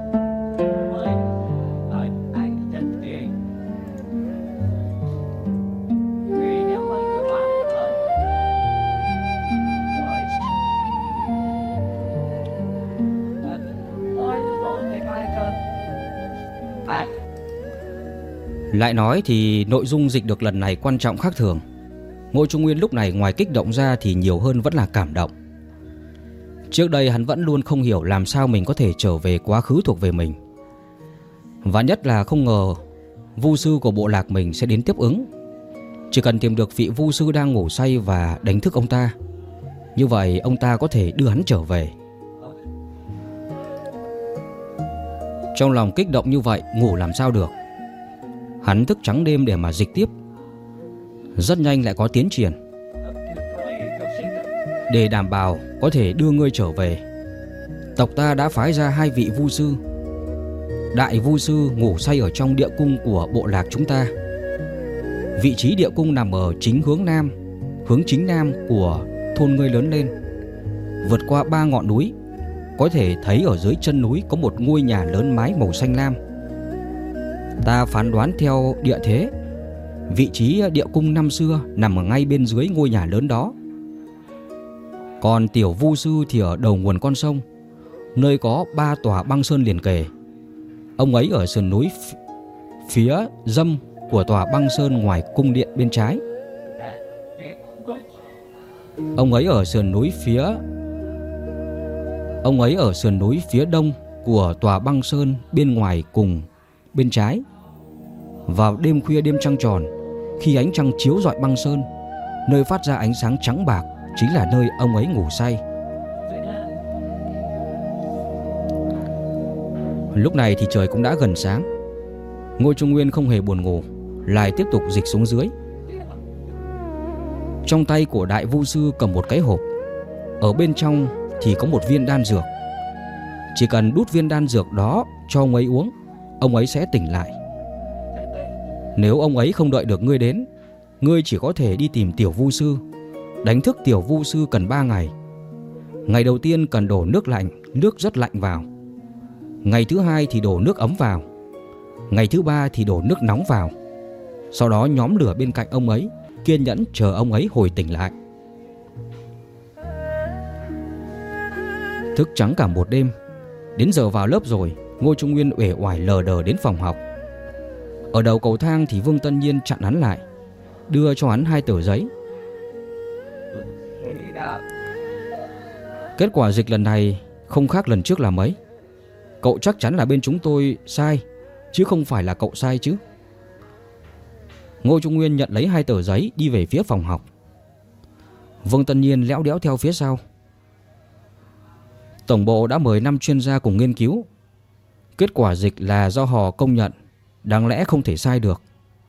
Lại nói thì nội dung dịch được lần này quan trọng khác thường. Ngô Trung Nguyên lúc này ngoài kích động ra thì nhiều hơn vẫn là cảm động. Trước đây hắn vẫn luôn không hiểu làm sao mình có thể trở về quá khứ thuộc về mình. Và nhất là không ngờ vu sư của bộ lạc mình sẽ đến tiếp ứng. Chỉ cần tìm được vị vu sư đang ngủ say và đánh thức ông ta, như vậy ông ta có thể đưa hắn trở về. Trong lòng kích động như vậy, ngủ làm sao được. Hắn thức trắng đêm để mà dịch tiếp. Rất nhanh lại có tiến triển. Để đảm bảo có thể đưa ngươi trở về, tộc ta đã phái ra 2 vị vu sư. Đại vu sư ngủ say ở trong địa cung của bộ lạc chúng ta. Vị trí địa cung nằm ở chính hướng chính nam của thôn ngươi lớn lên. Vượt qua 3 ngọn núi, có thể thấy ở dưới chân núi có một ngôi nhà lớn mái màu xanh lam. Ta phán đoán theo địa thế, vị trí địa cung năm xưa nằm ở ngay bên dưới ngôi nhà lớn đó. Còn Tiểu Vu Sư thì ở đầu nguồn con sông, nơi có 3 tòa băng sơn liền kề. Ông ấy ở sườn núi phía dâm của tòa băng sơn ngoài cung điện bên trái. Ông ấy ở sườn núi phía đông của tòa băng sơn bên ngoài cùng bên trái. Vào đêm khuya đêm trăng tròn, khi ánh trăng chiếu rọi băng sơn, nơi phát ra ánh sáng trắng bạc chính là nơi ông ấy ngủ say. Lúc này thì trời cũng đã gần sáng. Ngô Trung Nguyên không hề buồn ngủ, lại tiếp tục dịch xuống dưới. Trong tay của Đại Vu Sư cầm một cái hộp, ở bên trong thì có một viên đan dược. Chỉ cần đút viên đan dược đó cho ông ấy uống, ông ấy sẽ tỉnh lại. Nếu ông ấy không đợi được ngươi đến, ngươi chỉ có thể đi tìm Tiểu Vu Sư. Đánh thức Tiểu Vu Sư cần 3 ngày. Ngày đầu tiên cần đổ nước lạnh, nước rất lạnh vào. Ngày thứ 2 thì đổ nước ấm vào. Ngày thứ 3 thì đổ nước nóng vào. Sau đó nhóm lửa bên cạnh ông ấy, kiên nhẫn chờ ông ấy hồi tỉnh lại. Thức trắng cả một đêm. Đến giờ vào lớp rồi, Ngô Trung Nguyên uể oải lờ đờ đến phòng học. Ở đầu cầu thang thì Vương Tân Nhiên chặn hắn lại, đưa cho hắn 2 tờ giấy. Kết quả dịch lần này không khác lần trước là mấy. Cậu chắc chắn là bên chúng tôi sai, chứ không phải là cậu sai chứ. Ngô Trung Nguyên nhận lấy 2 tờ giấy, đi về phía phòng học. Vương Tân Nhiên léo đéo theo phía sau. Tổng bộ đã mời 5 chuyên gia cùng nghiên cứu. Kết quả dịch là do họ công nhận, đáng lẽ không thể sai được.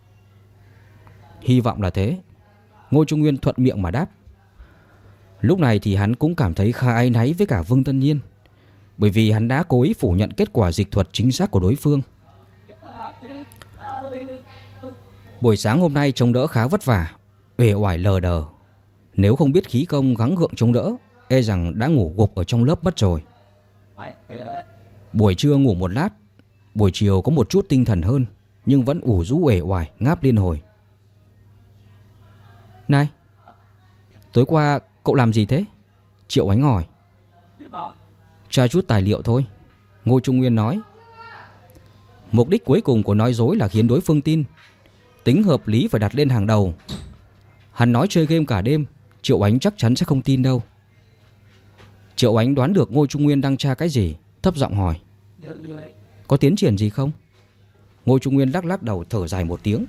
Hy vọng là thế. Ngô Trung Nguyên thuận miệng mà đáp. Lúc này thì hắn cũng cảm thấy khá áy náy với cả Vương Tân Nhiên, bởi vì hắn đã cố ý phủ nhận kết quả dịch thuật chính xác của đối phương. Buổi sáng hôm nay chống đỡ khá vất vả, uể oải lờ đờ. Nếu không biết khí công gắng gượng chống đỡ, e rằng đã ngủ gục ở trong lớp mất rồi. Buổi trưa ngủ một lát, buổi chiều có một chút tinh thần hơn, nhưng vẫn ủ rũ uể oải, ngáp liên hồi. Này, tối qua cậu làm gì thế? Triệu Ánh hỏi. Tra chút tài liệu thôi, Ngô Trung Nguyên nói. Mục đích cuối cùng của nói dối là khiến đối phương tin. Tính hợp lý phải đặt lên hàng đầu. Hắn nói chơi game cả đêm, Triệu Ánh chắc chắn sẽ không tin đâu. Triệu Ánh đoán được Ngô Trung Nguyên đang tra cái gì, thấp giọng hỏi. Có tiến triển gì không? Ngô Trung Nguyên lắc lắc đầu, thở dài một tiếng.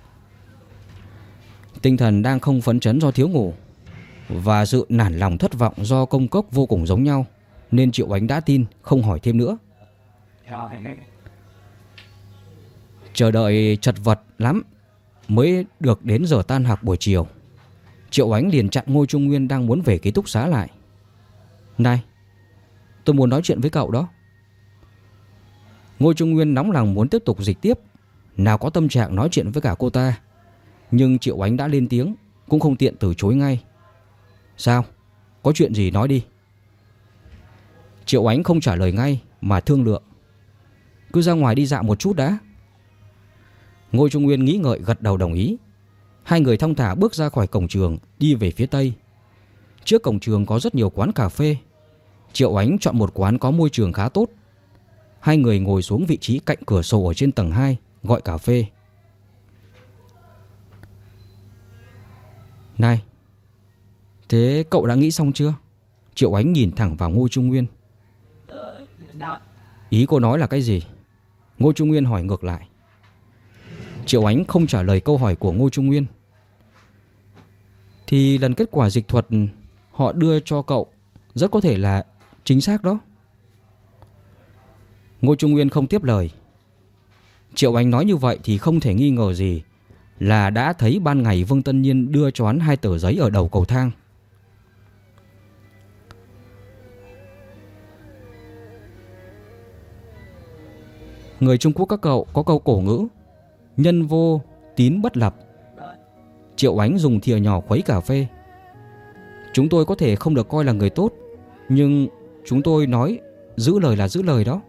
Tinh thần đang không phấn chấn do thiếu ngủ và sự nản lòng thất vọng do công cốc vô cùng giống nhau, nên Triệu Ánh đã tin, không hỏi thêm nữa. Chờ đợi chật vật lắm mới được đến giờ tan học buổi chiều. Triệu Ánh liền chặn Ngô Trung Nguyên đang muốn về ký túc xá lại. Này, tôi muốn nói chuyện với cậu đó. Ngô Trung Nguyên nóng lòng muốn tiếp tục dịch tiếp, nào có tâm trạng nói chuyện với cả cô ta. Nhưng Triệu Ánh đã lên tiếng, cũng không tiện từ chối ngay. Sao? Có chuyện gì nói đi. Triệu Ánh không trả lời ngay mà thương lượng. Cứ ra ngoài đi dạo một chút đã. Ngô Trung Nguyên nghĩ ngợi gật đầu đồng ý. Hai người thong thả bước ra khỏi cổng trường, đi về phía tây. Trước cổng trường có rất nhiều quán cà phê. Triệu Ánh chọn một quán có môi trường khá tốt. Hai người ngồi xuống vị trí cạnh cửa sổ ở trên tầng 2, gọi cà phê. Này, thế cậu đã nghĩ xong chưa? Triệu Ánh nhìn thẳng vào Ngô Trung Nguyên. Ý cô nói là cái gì? Ngô Trung Nguyên hỏi ngược lại. Triệu Ánh không trả lời câu hỏi của Ngô Trung Nguyên. Thì lần kết quả dịch thuật họ đưa cho cậu rất có thể là chính xác đó. Ngô Trung Nguyên không tiếp lời. Triệu Ánh nói như vậy thì không thể nghi ngờ gì là đã thấy ban ngày Vương Tân Nhiên đưa cho hắn 2 tờ giấy ở đầu cầu thang. Người Trung Quốc các cậu có câu cổ ngữ nhân vô tín bất lập. Triệu Ánh dùng thìa nhỏ khuấy cà phê. Chúng tôi có thể không được coi là người tốt, nhưng chúng tôi nói giữ lời là giữ lời đó.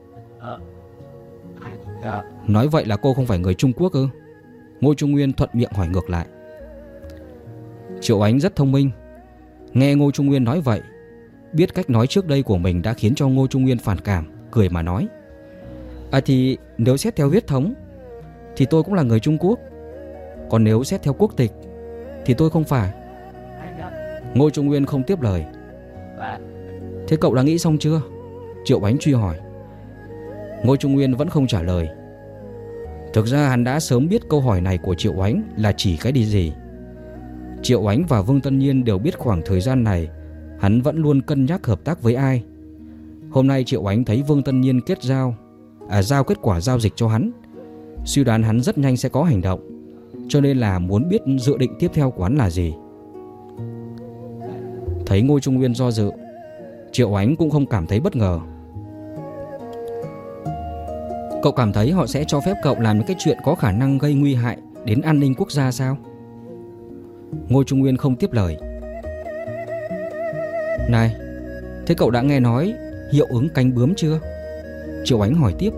Nói vậy là cô không phải người Trung Quốc ư? Ngô Trung Nguyên thuận miệng hỏi ngược lại. Triệu Ánh rất thông minh. Nghe Ngô Trung Nguyên nói vậy, biết cách nói trước đây của mình đã khiến cho Ngô Trung Nguyên phản cảm, cười mà nói: thì nếu xét theo huyết thống thì tôi cũng là người Trung Quốc. Còn nếu xét theo quốc tịch thì tôi không phải. Ngô Trung Nguyên không tiếp lời. Thế cậu đã nghĩ xong chưa? Triệu Ánh truy hỏi. Ngô Trung Nguyên vẫn không trả lời. Thực ra hắn đã sớm biết câu hỏi này của Triệu Ánh là chỉ cái gì. Triệu Ánh và Vương Tân Nhiên đều biết khoảng thời gian này hắn vẫn luôn cân nhắc hợp tác với ai. Hôm nay Triệu Ánh thấy Vương Tân Nhiên giao kết quả giao dịch cho hắn, suy đoán hắn rất nhanh sẽ có hành động, cho nên là muốn biết dự định tiếp theo của hắn là gì. Thấy Ngô Trung Nguyên do dự, Triệu Ánh cũng không cảm thấy bất ngờ. Cậu cảm thấy họ sẽ cho phép cậu làm những cái chuyện có khả năng gây nguy hại đến an ninh quốc gia sao? Ngô Trung Nguyên không tiếp lời. Này, thế cậu đã nghe nói hiệu ứng cánh bướm chưa? Triệu Ánh hỏi tiếp.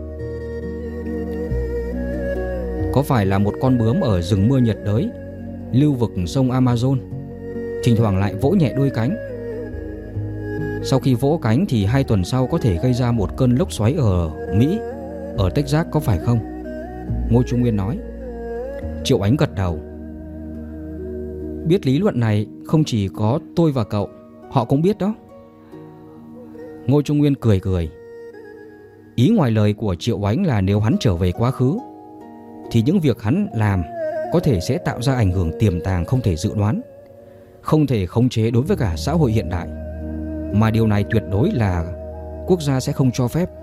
Có phải là một con bướm ở rừng mưa nhiệt đới, lưu vực sông Amazon, thỉnh thoảng lại vỗ nhẹ đôi cánh. Sau khi vỗ cánh thì 2 tuần sau có thể gây ra một cơn lốc xoáy ở Mỹ, ở Texas, có phải không? Ngô Trung Nguyên nói. Triệu Ánh gật đầu. Biết lý luận này không chỉ có tôi và cậu, họ cũng biết đó. Ngô Trung Nguyên cười cười. Ý ngoài lời của Triệu Ánh là nếu hắn trở về quá khứ thì những việc hắn làm có thể sẽ tạo ra ảnh hưởng tiềm tàng không thể dự đoán, không thể khống chế đối với cả xã hội hiện đại, mà điều này tuyệt đối là quốc gia sẽ không cho phép.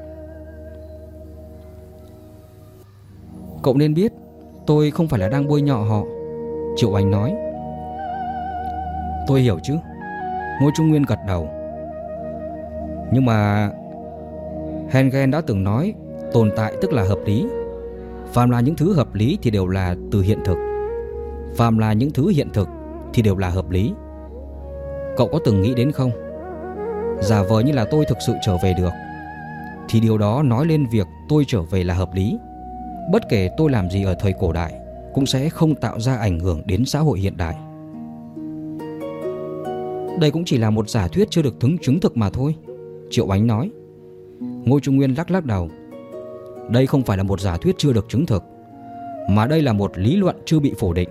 Cậu nên biết tôi không phải là đang bôi nhọ họ, Triệu Ánh nói. Tôi hiểu chứ. Ngô Trung Nguyên gật đầu. Nhưng mà Hegel đã từng nói tồn tại tức là hợp lý. Phàm là những thứ hợp lý thì đều là từ hiện thực. Phàm là những thứ hiện thực thì đều là hợp lý. Cậu có từng nghĩ đến không? Giả vờ như là tôi thực sự trở về được thì điều đó nói lên việc tôi trở về là hợp lý. Bất kể tôi làm gì ở thời cổ đại cũng sẽ không tạo ra ảnh hưởng đến xã hội hiện đại. Đây cũng chỉ là một giả thuyết chưa được chứng thực mà thôi, Triệu Ánh nói. Ngô Trung Nguyên lắc lắc đầu. Đây không phải là một giả thuyết chưa được chứng thực, mà đây là một lý luận chưa bị phủ định.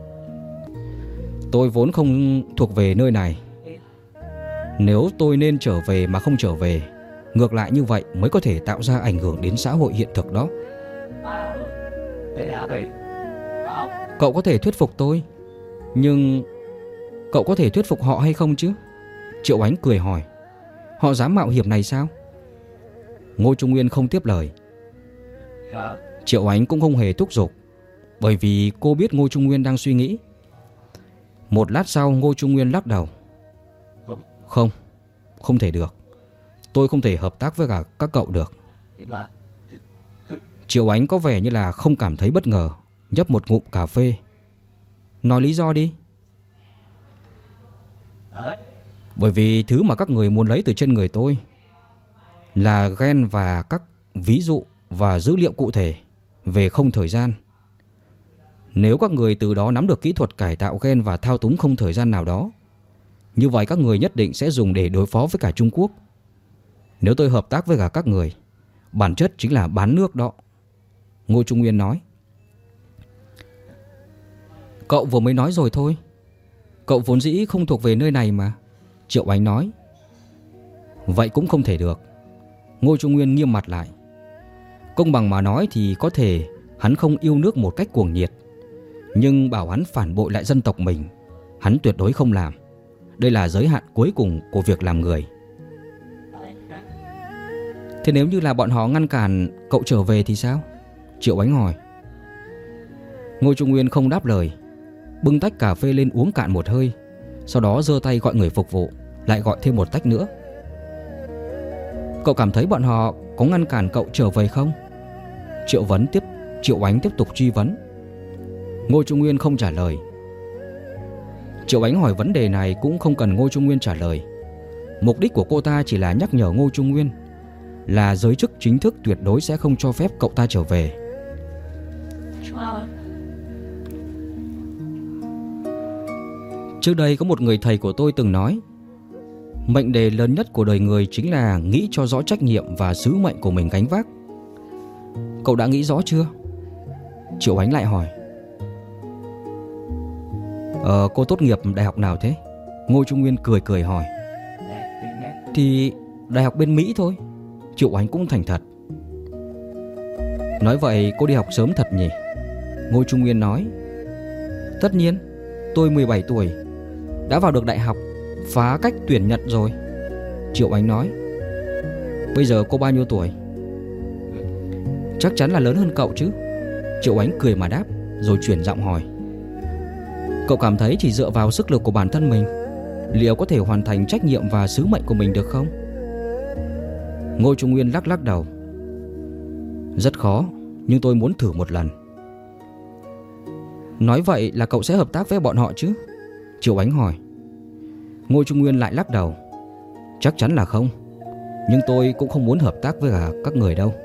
Tôi vốn không thuộc về nơi này. Nếu tôi nên trở về mà không trở về, ngược lại như vậy mới có thể tạo ra ảnh hưởng đến xã hội hiện thực đó. Cậu có thể thuyết phục tôi, nhưng cậu có thể thuyết phục họ hay không chứ? Triệu Ánh cười hỏi. Họ dám mạo hiểm này sao? Ngô Trung Nguyên không tiếp lời. Triệu Ánh cũng không hề thúc giục, bởi vì cô biết Ngô Trung Nguyên đang suy nghĩ. Một lát sau Ngô Trung Nguyên lắc đầu. Không thể được. Tôi không thể hợp tác với cả các cậu được. Triệu Ánh có vẻ như là không cảm thấy bất ngờ, nhấp một ngụm cà phê. Nói lý do đi. Bởi vì thứ mà các người muốn lấy từ trên người tôi là gen và các ví dụ và dữ liệu cụ thể về không thời gian. Nếu các người từ đó nắm được kỹ thuật cải tạo gen và thao túng không thời gian nào đó, như vậy các người nhất định sẽ dùng để đối phó với cả Trung Quốc. Nếu tôi hợp tác với cả các người, bản chất chính là bán nước đó, Ngô Trung Nguyên nói. Cậu vừa mới nói rồi thôi. Cậu vốn dĩ không thuộc về nơi này mà, Triệu Ánh nói. Vậy cũng không thể được, Ngô Trung Nguyên nghiêm mặt lại. Công bằng mà nói thì có thể hắn không yêu nước một cách cuồng nhiệt, nhưng bảo hắn phản bội lại dân tộc mình, hắn tuyệt đối không làm. Đây là giới hạn cuối cùng của việc làm người. Thế nếu như là bọn họ ngăn cản cậu trở về thì sao? Triệu Ánh hỏi. Ngô Trung Nguyên không đáp lời, bưng tách cà phê lên uống cạn một hơi, sau đó giơ tay gọi người phục vụ, lại gọi thêm một tách nữa. Cậu cảm thấy bọn họ có ngăn cản cậu trở về không? Triệu Ánh tiếp tục truy vấn. Ngô Trung Nguyên không trả lời, Triệu Ánh hỏi vấn đề này cũng không cần Ngô Trung Nguyên trả lời. Mục đích của cô ta chỉ là nhắc nhở Ngô Trung Nguyên là giới chức chính thức tuyệt đối sẽ không cho phép cậu ta trở về. Trước đây có một người thầy của tôi từng nói, mệnh đề lớn nhất của đời người chính là nghĩ cho rõ trách nhiệm và sứ mệnh của mình gánh vác. Cậu đã nghĩ rõ chưa? Triệu Ánh lại hỏi. Cô tốt nghiệp đại học nào thế? Ngô Trung Nguyên cười cười hỏi. Thì đại học bên Mỹ thôi. Triệu Ánh cũng thành thật. Nói vậy cô đi học sớm thật nhỉ? Ngô Trung Nguyên nói. Tất nhiên, tôi 17 tuổi đã vào được đại học, phá cách tuyển nhận rồi. Triệu Ánh nói. Bây giờ cô bao nhiêu tuổi? Chắc chắn là lớn hơn cậu chứ. Triệu Ánh cười mà đáp, rồi chuyển giọng hỏi. Cậu cảm thấy chỉ dựa vào sức lực của bản thân mình, liệu có thể hoàn thành trách nhiệm và sứ mệnh của mình được không? Ngô Trung Nguyên lắc lắc đầu. Rất khó, nhưng tôi muốn thử một lần. Nói vậy là cậu sẽ hợp tác với bọn họ chứ? Triệu Ánh hỏi. Ngô Trung Nguyên lại lắc đầu. Chắc chắn là không, nhưng tôi cũng không muốn hợp tác với cả các người đâu.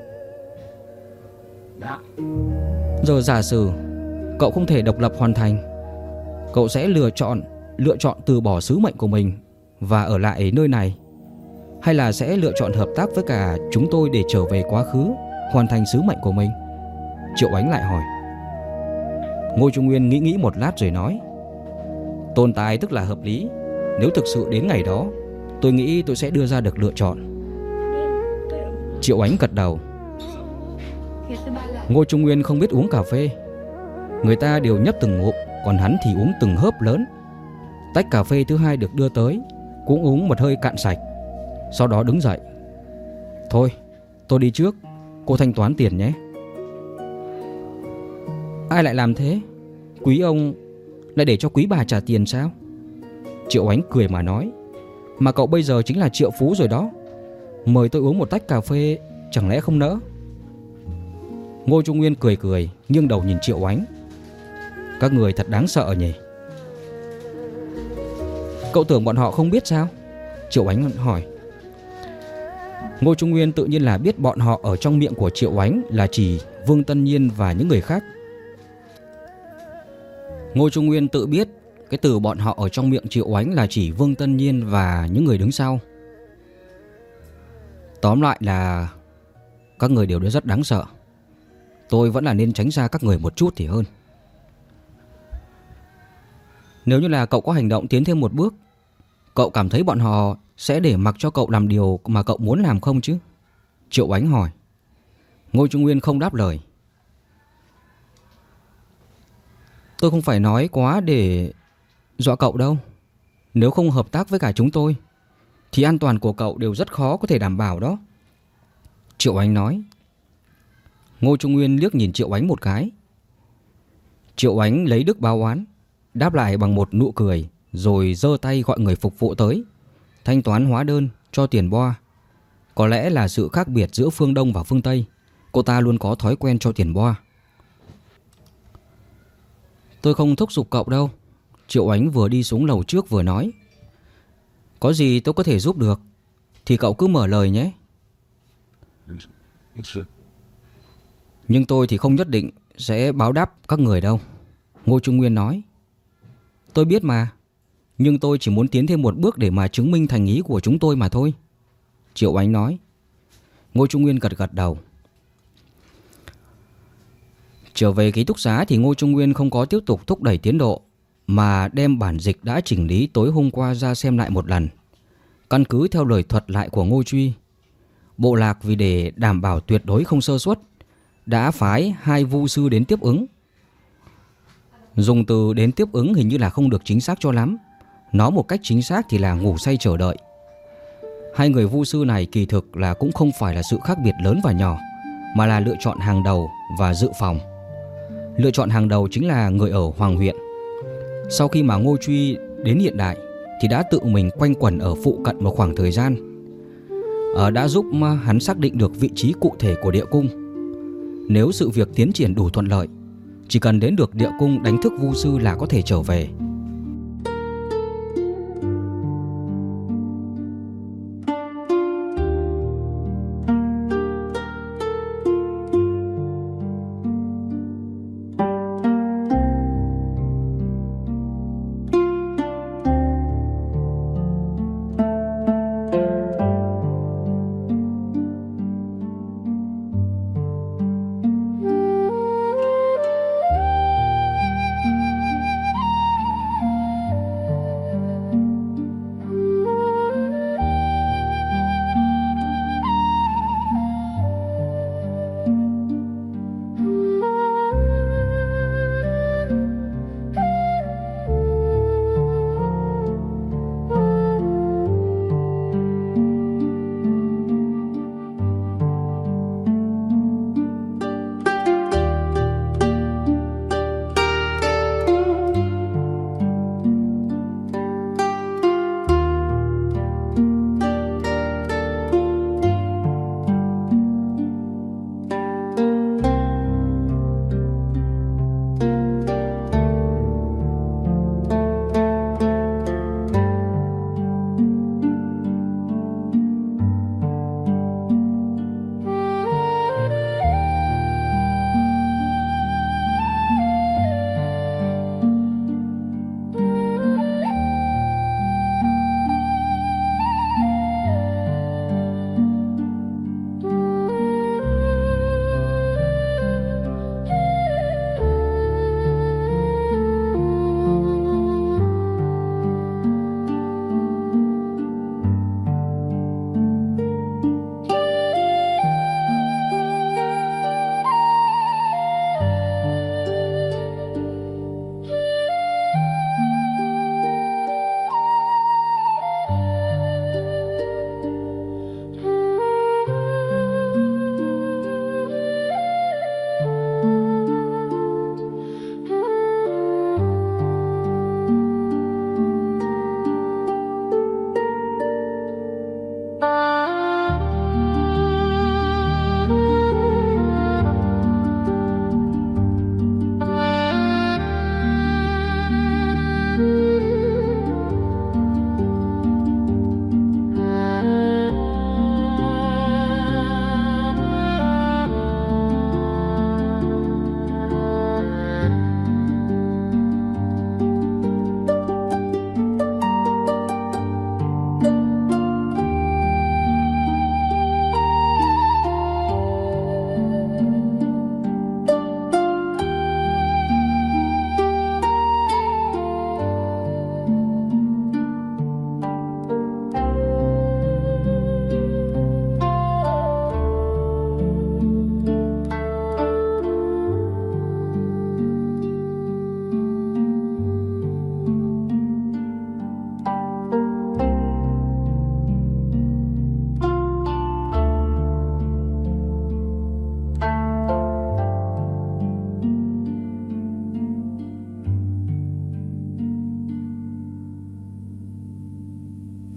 Giờ giả sử cậu không thể độc lập hoàn thành, cậu sẽ lựa chọn từ bỏ sứ mệnh của mình và ở lại nơi này, hay là sẽ lựa chọn hợp tác với cả chúng tôi để trở về quá khứ, hoàn thành sứ mệnh của mình? Triệu Ánh lại hỏi. Ngô Trung Nguyên nghĩ một lát rồi nói. Tồn tại tức là hợp lý. Nếu thực sự đến ngày đó, tôi nghĩ tôi sẽ đưa ra được lựa chọn. Triệu Ánh gật đầu. Ngô Trung Nguyên không biết uống cà phê. Người ta đều nhấp từng ngụm, còn hắn thì uống từng hớp lớn. Tách cà phê thứ hai được đưa tới, cũng uống một hơi cạn sạch. Sau đó đứng dậy. Thôi, tôi đi trước, cô thanh toán tiền nhé. Ai lại làm thế? Quý ông lại để cho quý bà trả tiền sao? Triệu Ánh cười mà nói. Mà cậu bây giờ chính là triệu phú rồi đó. Mời tôi uống một tách cà phê, chẳng lẽ không nỡ? Ngô Trung Nguyên cười cười, nghiêng đầu nhìn Triệu Ánh. Các người thật đáng sợ nhỉ? Cậu tưởng bọn họ không biết sao? Triệu Ánh hỏi. Ngô Trung Nguyên tự nhiên là biết bọn họ ở trong miệng của Triệu Ánh là chỉ Vương Tân Nhiên và những người khác. Ngô Trung Nguyên tự biết cái từ bọn họ ở trong miệng Triệu Ánh là chỉ Vương Tân Nhiên và những người đứng sau. Tóm lại là các người đều rất đáng sợ. Tôi vẫn là nên tránh xa các người một chút thì hơn. Nếu như là cậu có hành động tiến thêm một bước, cậu cảm thấy bọn họ sẽ để mặc cho cậu làm điều mà cậu muốn làm không chứ? Triệu Ánh hỏi. Ngô Trung Nguyên không đáp lời. Tôi không phải nói quá để dọa cậu đâu. Nếu không hợp tác với cả chúng tôi thì an toàn của cậu đều rất khó có thể đảm bảo đó. Triệu Ánh nói. Ngô Trung Nguyên liếc nhìn Triệu Ánh một cái. Triệu Ánh lấy đức báo oán, đáp lại bằng một nụ cười, rồi giơ tay gọi người phục vụ tới, thanh toán hóa đơn, cho tiền boa. Có lẽ là sự khác biệt giữa phương Đông và phương Tây, cô ta luôn có thói quen cho tiền boa. Tôi không thúc giục cậu đâu. Triệu Ánh vừa đi xuống lầu trước vừa nói. Có gì tôi có thể giúp được thì cậu cứ mở lời nhé. Nhưng tôi thì không nhất định sẽ báo đáp các người đâu. Ngô Trung Nguyên nói. Tôi biết mà, nhưng tôi chỉ muốn tiến thêm một bước để mà chứng minh thành ý của chúng tôi mà thôi. Triệu Ánh nói. Ngô Trung Nguyên gật gật đầu. Trở về ký túc xá thì Ngô Trung Nguyên không có tiếp tục thúc đẩy tiến độ, mà đem bản dịch đã chỉnh lý tối hôm qua ra xem lại một lần. Căn cứ theo lời thuật lại của Ngô Truy, bộ lạc vì để đảm bảo tuyệt đối không sơ suất đã phái 2 vu sư đến tiếp ứng. Dùng từ đến tiếp ứng hình như là không được chính xác cho lắm. Nói một cách chính xác thì là ngủ say chờ đợi. 2 người vu sư này kỳ thực là cũng không phải là sự khác biệt lớn và nhỏ, mà là lựa chọn hàng đầu và dự phòng. Lựa chọn hàng đầu chính là người ở Hoàng huyện. Sau khi mà Ngô Truy đến hiện đại thì đã tự mình quanh quẩn ở phụ cận một khoảng thời gian, đã giúp hắn xác định được vị trí cụ thể của địa cung. Nếu sự việc tiến triển đủ thuận lợi, chỉ cần đến được địa cung đánh thức vu sư là có thể trở về.